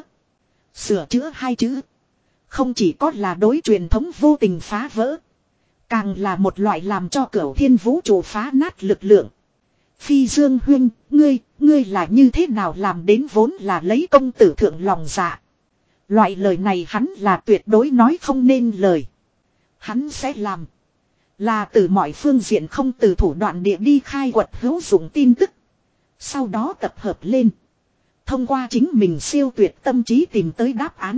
Sửa chữa hai chữ. Không chỉ có là đối truyền thống vô tình phá vỡ. Càng là một loại làm cho Cửu Thiên vũ trụ phá nát lực lượng. Phi Dương huynh, ngươi, ngươi là như thế nào làm đến vốn là lấy công tử thượng lòng dạ. Loại lời này hắn là tuyệt đối nói không nên lời. Hắn sẽ làm. Là từ mọi phương diện không từ thủ đoạn địa đi khai quật hữu dụng tin tức. Sau đó tập hợp lên. Thông qua chính mình siêu tuyệt tâm trí tìm tới đáp án.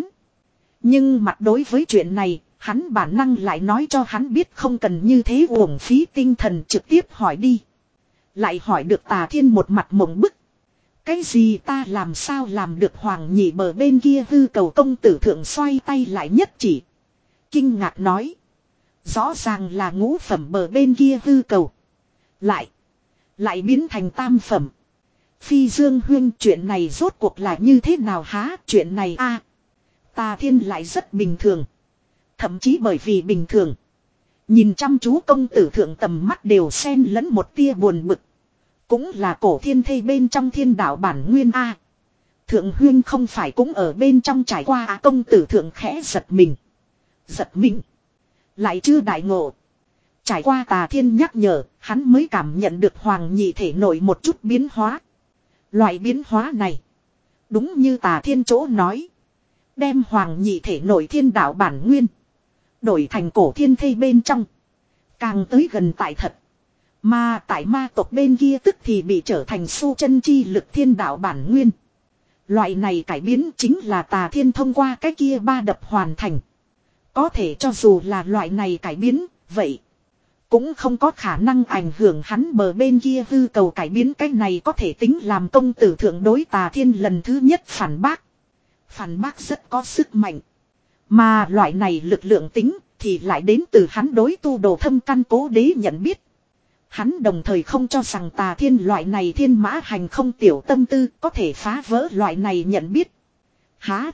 Nhưng mặt đối với chuyện này, hắn bản năng lại nói cho hắn biết không cần như thế uổng phí tinh thần trực tiếp hỏi đi. Lại hỏi được Tà Thiên một mặt mộng bức. Cái gì ta làm sao làm được hoàng nhị bờ bên kia hư cầu công tử thượng xoay tay lại nhất chỉ. Kinh ngạc nói. Rõ ràng là ngũ phẩm bờ bên kia hư cầu. Lại. Lại biến thành tam phẩm. Phi Dương huynh chuyện này rốt cuộc là như thế nào há chuyện này a à, Tà Thiên lại rất bình thường. Thậm chí bởi vì bình thường. Nhìn chăm chú công tử thượng tầm mắt đều xen lẫn một tia buồn bực. Cũng là cổ thiên thây bên trong thiên đạo bản nguyên a à, Thượng huynh không phải cũng ở bên trong trải qua à, công tử thượng khẽ giật mình. Giật mình. Lại chưa đại ngộ. Trải qua Tà Thiên nhắc nhở, hắn mới cảm nhận được hoàng nhị thể nổi một chút biến hóa. Loại biến hóa này. Đúng như Tà Thiên chỗ nói. Đem hoàng nhị thể nổi thiên đạo bản nguyên. Đổi thành cổ thiên thây bên trong. Càng tới gần tại thật. Mà tại ma tộc bên kia tức thì bị trở thành su chân chi lực thiên đạo bản nguyên. Loại này cải biến chính là Tà Thiên thông qua cái kia ba đập hoàn thành. Có thể cho dù là loại này cải biến, vậy cũng không có khả năng ảnh hưởng hắn bờ bên kia hư cầu cải biến cái này có thể tính làm công tử thượng đối Tà Thiên lần thứ nhất phản bác. Phản bác rất có sức mạnh. Mà loại này lực lượng tính thì lại đến từ hắn đối tu đồ thâm căn cố đế nhận biết. Hắn đồng thời không cho rằng Tà Thiên loại này thiên mã hành không tiểu tâm tư có thể phá vỡ loại này nhận biết. Hả?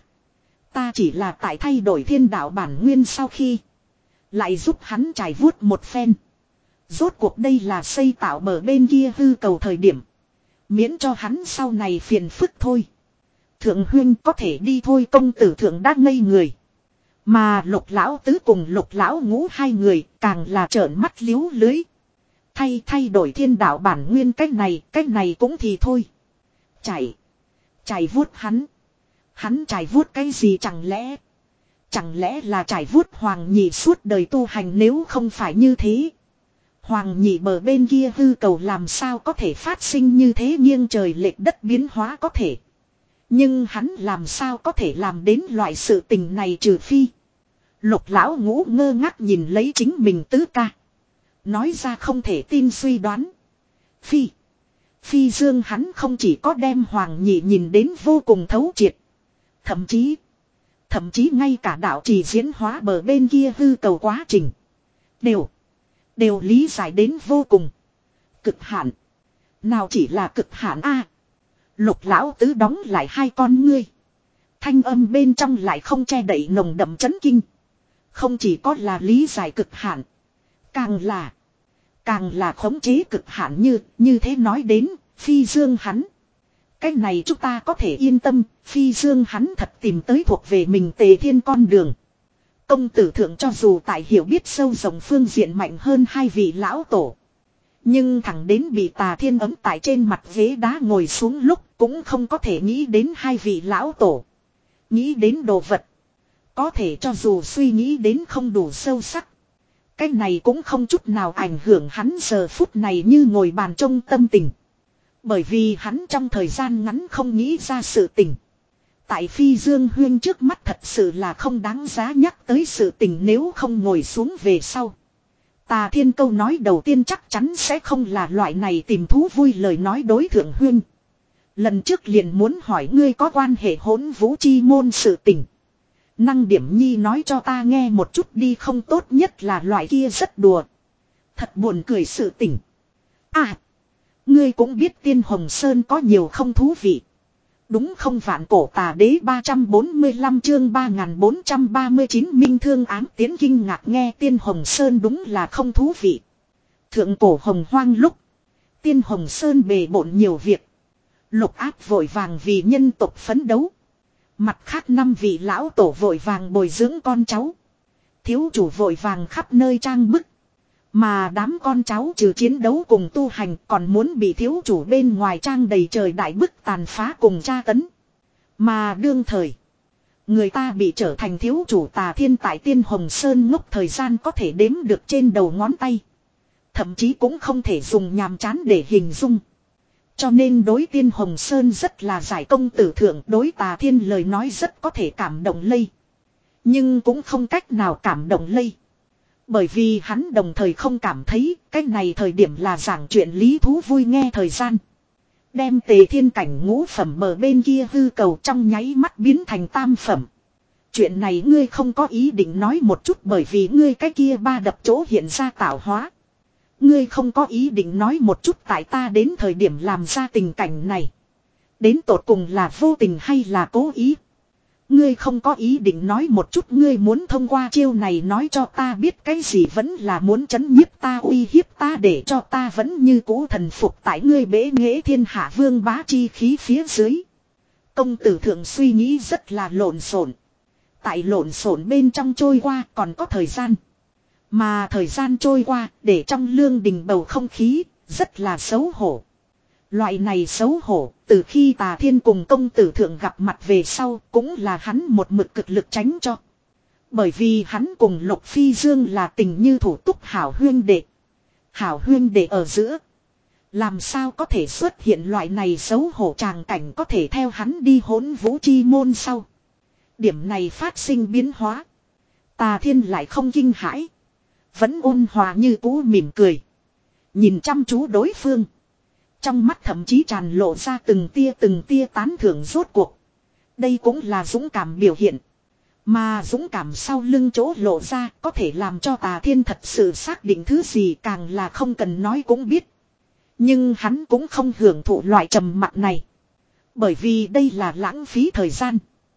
Ta chỉ là tại thay đổi thiên đạo bản nguyên sau khi lại giúp hắn trải vuốt một phen. Rốt cuộc đây là xây tạo bờ bên kia hư cầu thời điểm. Miễn cho hắn sau này phiền phức thôi. Thượng huynh có thể đi thôi công tử thượng đã ngây người. Mà lục lão tứ cùng lục lão ngũ hai người càng là trợn mắt liếu lưới. Thay thay đổi thiên đạo bản nguyên cách này, cách này cũng thì thôi. Chảy. Chảy vuốt hắn. Hắn chảy vuốt cái gì chẳng lẽ. Chẳng lẽ là chảy vuốt hoàng nhị suốt đời tu hành nếu không phải như thế. Hoàng nhị bờ bên kia hư cầu làm sao có thể phát sinh như thế nghiêng trời lệch đất biến hóa có thể. Nhưng hắn làm sao có thể làm đến loại sự tình này trừ phi. Lục lão ngũ ngơ ngác nhìn lấy chính mình tứ ca. Nói ra không thể tin suy đoán. Phi. Phi Dương hắn không chỉ có đem Hoàng nhị nhìn đến vô cùng thấu triệt. Thậm chí. Thậm chí ngay cả đạo trì diễn hóa bờ bên kia hư cầu quá trình. Đều. Đều lý giải đến vô cùng. Cực hạn. Nào chỉ là cực hạn a. Lục lão tứ đóng lại hai con ngươi. Thanh âm bên trong lại không che đậy nồng đậm chấn kinh. Không chỉ có là lý giải cực hạn. Càng là. Càng là khống chế cực hạn như. Như thế nói đến. Phi Dương hắn. Cái này chúng ta có thể yên tâm. Phi Dương hắn thật tìm tới thuộc về mình Tề Thiên con đường. Công tử thượng cho dù tại hiểu biết sâu rộng phương diện mạnh hơn hai vị lão tổ. Nhưng thẳng đến bị Tà Thiên ấm tại trên mặt ghế đá ngồi xuống lúc cũng không có thể nghĩ đến hai vị lão tổ. Nghĩ đến đồ vật. Có thể cho dù suy nghĩ đến không đủ sâu sắc. Cái này cũng không chút nào ảnh hưởng hắn giờ phút này như ngồi bàn trông tâm tình. Bởi vì hắn trong thời gian ngắn không nghĩ ra sự tình. Tại Phi Dương Huyên trước mắt thật sự là không đáng giá nhắc tới sự tình nếu không ngồi xuống về sau. Tà Thiên câu nói đầu tiên chắc chắn sẽ không là loại này tìm thú vui lời nói đối thượng Huyên. Lần trước liền muốn hỏi ngươi có quan hệ hỗn vũ chi môn sự tình. Năng điểm nhi nói cho ta nghe một chút đi không tốt nhất là loại kia rất đùa. Thật buồn cười sự tình. À, ngươi cũng biết Tiên Hồng Sơn có nhiều không thú vị. Đúng không vạn cổ tà đế ba trăm bốn mươi lăm chương ba nghìn bốn trăm ba mươi chín minh thương ám tiến kinh ngạc nghe Tiên Hồng Sơn đúng là không thú vị. Thượng cổ hồng hoang lúc. Tiên Hồng Sơn bề bộn nhiều việc. Lục áp vội vàng vì nhân tộc phấn đấu. Mặt khác năm vị lão tổ vội vàng bồi dưỡng con cháu. Thiếu chủ vội vàng khắp nơi trang bức. Mà đám con cháu trừ chiến đấu cùng tu hành còn muốn bị thiếu chủ bên ngoài trang đầy trời đại bức tàn phá cùng tra tấn. Mà đương thời. Người ta bị trở thành thiếu chủ Tà Thiên tại Tiên Hồng Sơn ngốc thời gian có thể đếm được trên đầu ngón tay. Thậm chí cũng không thể dùng nhàm chán để hình dung. Cho nên đối Tiên Hồng Sơn rất là giải công tử thượng, đối Tà Thiên lời nói rất có thể cảm động lây. Nhưng cũng không cách nào cảm động lây. Bởi vì hắn đồng thời không cảm thấy cái này thời điểm là giảng chuyện lý thú vui nghe thời gian. Đem Tề Thiên cảnh ngũ phẩm bờ bên kia hư cầu trong nháy mắt biến thành tam phẩm. Chuyện này ngươi không có ý định nói một chút bởi vì ngươi cái kia ba đập chỗ hiện ra tạo hóa. Ngươi không có ý định nói một chút tại ta đến thời điểm làm ra tình cảnh này. Đến tột cùng là vô tình hay là cố ý. Ngươi không có ý định nói một chút ngươi muốn thông qua chiêu này nói cho ta biết cái gì vẫn là muốn chấn nhiếp ta uy hiếp ta để cho ta vẫn như cũ thần phục tại ngươi bế nghệ thiên hạ vương bá chi khí phía dưới. Công tử thượng suy nghĩ rất là lộn xộn. Tại lộn xộn bên trong trôi qua còn có thời gian. Mà thời gian trôi qua để trong lương đình bầu không khí rất là xấu hổ. Loại này xấu hổ, từ khi Tà Thiên cùng công tử thượng gặp mặt về sau, cũng là hắn một mực cực lực tránh cho. Bởi vì hắn cùng Lục Phi Dương là tình như thủ túc hảo huyên đệ. Hảo huyên đệ ở giữa. Làm sao có thể xuất hiện loại này xấu hổ tràng cảnh có thể theo hắn đi hỗn vũ chi môn sau. Điểm này phát sinh biến hóa. Tà Thiên lại không kinh hãi. Vẫn ôn hòa như cũ mỉm cười. Nhìn chăm chú đối phương. Trong mắt thậm chí tràn lộ ra từng tia từng tia tán thưởng rốt cuộc. Đây cũng là dũng cảm biểu hiện. Mà dũng cảm sau lưng chỗ lộ ra có thể làm cho Tà Thiên thật sự xác định thứ gì càng là không cần nói cũng biết. Nhưng hắn cũng không hưởng thụ loại trầm mặc này. Bởi vì đây là lãng phí thời gian.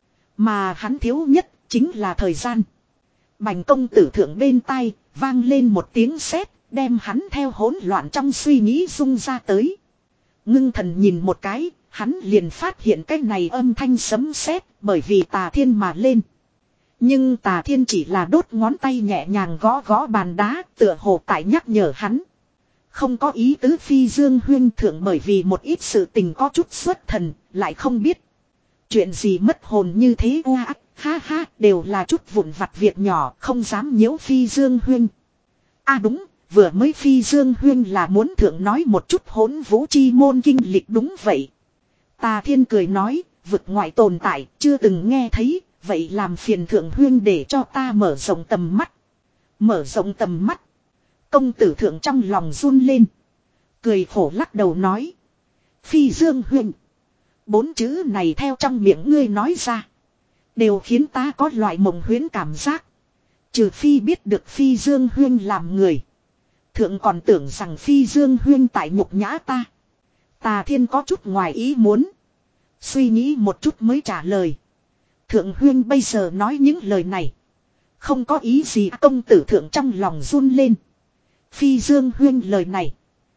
Mà hắn thiếu nhất chính là thời gian. Bành công tử thượng bên tai vang lên một tiếng sét, đem hắn theo hỗn loạn trong suy nghĩ rung ra tới. Ngưng thần nhìn một cái, hắn liền phát hiện cái này âm thanh sấm sét bởi vì Tà Thiên mà lên. Nhưng Tà Thiên chỉ là đốt ngón tay nhẹ nhàng gõ gõ bàn đá, tựa hồ tại nhắc nhở hắn. Không có ý tứ Phi Dương huyên thượng bởi vì một ít sự tình có chút xuất thần, lại không biết. Chuyện gì mất hồn như thế oa, ha ha, đều là chút vụn vặt việc nhỏ, không dám nhiễu Phi Dương huyên. À đúng, vừa mới Phi Dương Huyên là muốn thượng nói một chút hỗn vũ chi môn kinh lịch đúng vậy. Tà Thiên cười nói, vực ngoại tồn tại, chưa từng nghe thấy, vậy làm phiền thượng huyên để cho ta mở rộng tầm mắt. Mở rộng tầm mắt. Công tử thượng trong lòng run lên. Cười khổ lắc đầu nói. Phi Dương Huyên. Bốn chữ này theo trong miệng ngươi nói ra. Đều khiến ta có loại mộng huyễn cảm giác. Trừ phi biết được Phi Dương Huyên làm người. Thượng còn tưởng rằng Phi Dương Huyên tại nhục nhã ta. Tà Thiên có chút ngoài ý muốn. Suy nghĩ một chút mới trả lời. Thượng Huyên bây giờ nói những lời này. Không có ý gì. Công tử thượng trong lòng run lên. Phi Dương Huyên lời này.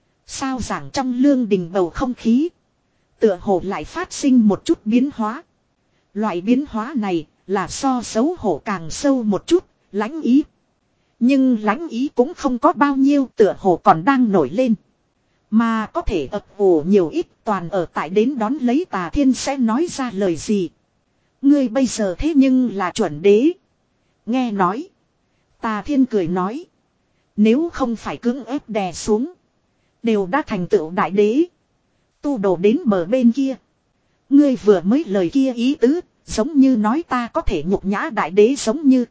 Sao giảng trong lương đình bầu không khí. Tựa hồ lại phát sinh một chút biến hóa. Loại biến hóa này là so xấu hổ càng sâu một chút. Lãnh ý. Nhưng lãnh ý cũng không có bao nhiêu, tựa hồ còn đang nổi lên. Mà có thể ập ủ nhiều ít toàn ở tại đến đón lấy Tà Thiên sẽ nói ra lời gì. Ngươi bây giờ thế nhưng là chuẩn đế. Nghe nói. Tà Thiên cười nói. Nếu không phải cưỡng ép đè xuống. Đều đã thành tựu đại đế. Tu đổ đến bờ bên kia. Ngươi vừa mới lời kia ý tứ. Giống như nói ta có thể nhục nhã đại đế giống như.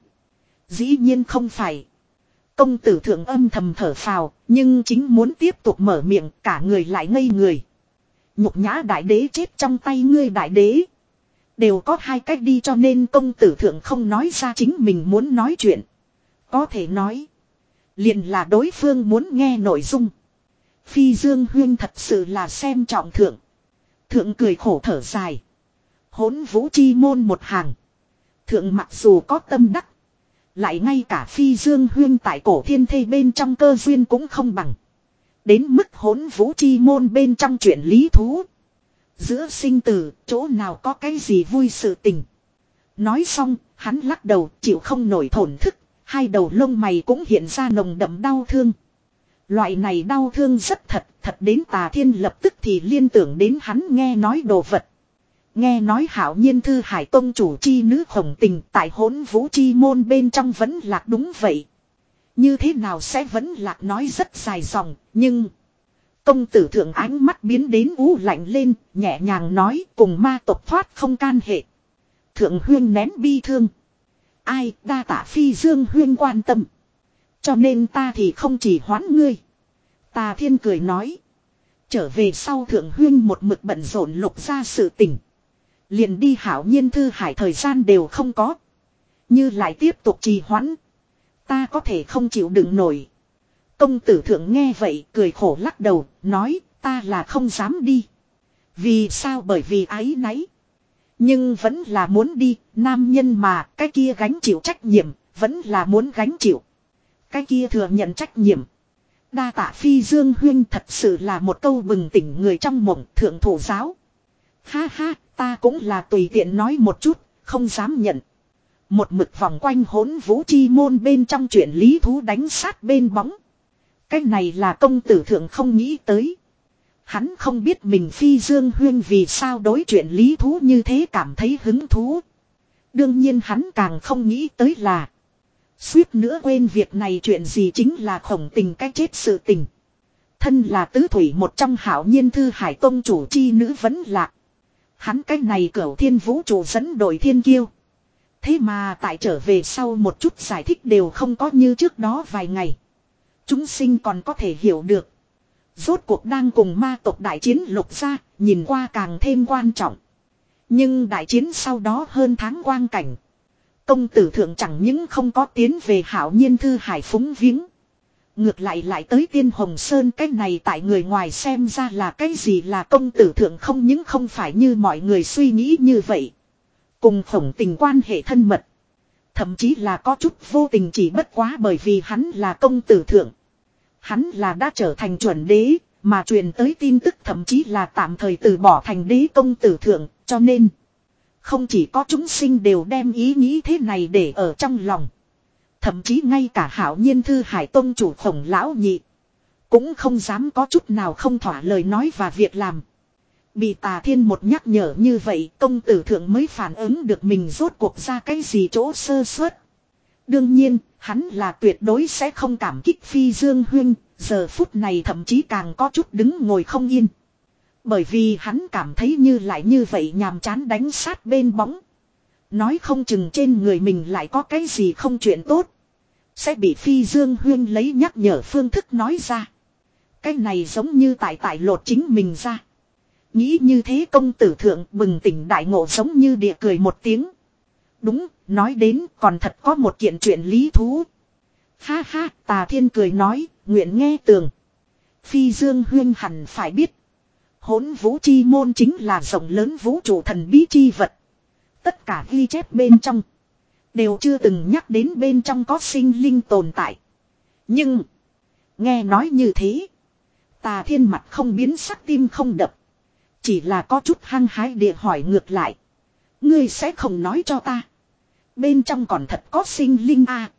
Dĩ nhiên không phải. Công tử thượng âm thầm thở phào, nhưng chính muốn tiếp tục mở miệng, cả người lại ngây người. Nhục nhã đại đế chết trong tay ngươi đại đế. Đều có hai cách đi, cho nên công tử thượng không nói ra chính mình muốn nói chuyện. Có thể nói. Liền là đối phương muốn nghe nội dung. Phi Dương Huyên thật sự là xem trọng thượng. Thượng cười khổ thở dài. Hỗn vũ chi môn một hàng. Thượng mặc dù có tâm đắc. Lại ngay cả Phi Dương Huyên tại cổ thiên thê bên trong cơ duyên cũng không bằng. Đến mức hỗn vũ chi môn bên trong chuyện lý thú. Giữa sinh tử, chỗ nào có cái gì vui sự tình. Nói xong, hắn lắc đầu, chịu không nổi thổn thức. Hai đầu lông mày cũng hiện ra nồng đậm đau thương. Loại này đau thương rất thật, thật đến Tà Thiên lập tức thì liên tưởng đến hắn nghe nói đồ vật. Nghe nói Hạo Nhiên Thư Hải Tông chủ chi nữ Khổng Tình tại hỗn vũ chi môn bên trong vẫn lạc đúng vậy. Như thế nào sẽ vẫn lạc nói rất dài dòng, nhưng... Công tử thượng ánh mắt biến đến u lạnh lên, nhẹ nhàng nói cùng ma tộc thoát không can hệ. Thượng Huyên nén bi thương. Ai đa tạ Phi Dương Huyên quan tâm. Cho nên ta thì không chỉ hoãn ngươi. Tà Thiên cười nói. Trở về sau Thượng Huyên một mực bận rộn lục ra sự tình. Liền đi Hạo Nhiên Thư Hải thời gian đều không có. Như lại tiếp tục trì hoãn. Ta có thể không chịu đựng nổi. Công tử thượng nghe vậy cười khổ lắc đầu. Nói ta là không dám đi. Vì sao? Bởi vì áy náy. Nhưng vẫn là muốn đi. Nam nhân mà cái kia gánh chịu trách nhiệm. Vẫn là muốn gánh chịu. Cái kia thừa nhận trách nhiệm. Đa tạ Phi Dương Huyên thật sự là một câu bừng tỉnh người trong mộng thượng thủ giáo. Ha ha, ta cũng là tùy tiện nói một chút, không dám nhận. Một mực vòng quanh hỗn vũ chi môn bên trong chuyện lý thú đánh sát bên bóng. Cái này là công tử thượng không nghĩ tới. Hắn không biết mình Phi Dương Huyên vì sao đối chuyện lý thú như thế cảm thấy hứng thú. Đương nhiên hắn càng không nghĩ tới là. Suýt nữa quên việc này chuyện gì chính là Khổng Tình cái chết sự tình. Thân là tứ thủy một trong Hạo Nhiên Thư Hải Tông chủ chi nữ vẫn lạc. Hắn cái này cửu thiên vũ trụ dẫn đội thiên kiêu. Thế mà tại trở về sau một chút giải thích đều không có như trước đó vài ngày. Chúng sinh còn có thể hiểu được. Rốt cuộc đang cùng ma tộc đại chiến lục ra, nhìn qua càng thêm quan trọng. Nhưng đại chiến sau đó hơn tháng quang cảnh. Công tử thượng chẳng những không có tiến về Hạo Nhiên Thư Hải phúng viếng. Ngược lại lại tới Tiên Hồng Sơn, cái này tại người ngoài xem ra là cái gì là công tử thượng không những không phải như mọi người suy nghĩ như vậy. Cùng Khổng Tình quan hệ thân mật. Thậm chí là có chút vô tình chỉ bất quá bởi vì hắn là công tử thượng. Hắn là đã trở thành chuẩn đế, mà truyền tới tin tức thậm chí là tạm thời từ bỏ thành đế công tử thượng, cho nên không chỉ có chúng sinh đều đem ý nghĩ thế này để ở trong lòng. Thậm chí ngay cả Hạo Nhiên Thư Hải Tông chủ Khổng lão nhị cũng không dám có chút nào không thỏa lời nói và việc làm. Bị Tà Thiên một nhắc nhở như vậy, công tử thượng mới phản ứng được mình rốt cuộc ra cái gì chỗ sơ suất. Đương nhiên, Hắn là tuyệt đối sẽ không cảm kích Phi Dương Huyên, giờ phút này thậm chí càng có chút đứng ngồi không yên. Bởi vì hắn cảm thấy như lại như vậy nhàm chán đánh sát bên bóng. Nói không chừng trên người mình lại có cái gì không chuyện tốt. Sẽ bị Phi Dương Huyên lấy nhắc nhở phương thức nói ra. Cái này giống như tại tại lột chính mình ra. Nghĩ như thế công tử thượng bừng tỉnh đại ngộ giống như địa cười một tiếng. Đúng, nói đến còn thật có một kiện chuyện lý thú. Ha ha, Tà Thiên cười nói, nguyện nghe tường. Phi Dương Huyên hẳn phải biết. Hỗn vũ chi môn chính là rộng lớn vũ trụ thần bí chi vật. Tất cả ghi chép bên trong. Đều chưa từng nhắc đến bên trong có sinh linh tồn tại. Nhưng. Nghe nói như thế. Tà Thiên mặt không biến sắc tim không đập. Chỉ là có chút hăng hái địa hỏi ngược lại. Ngươi sẽ không nói cho ta. Bên trong còn thật có sinh linh à.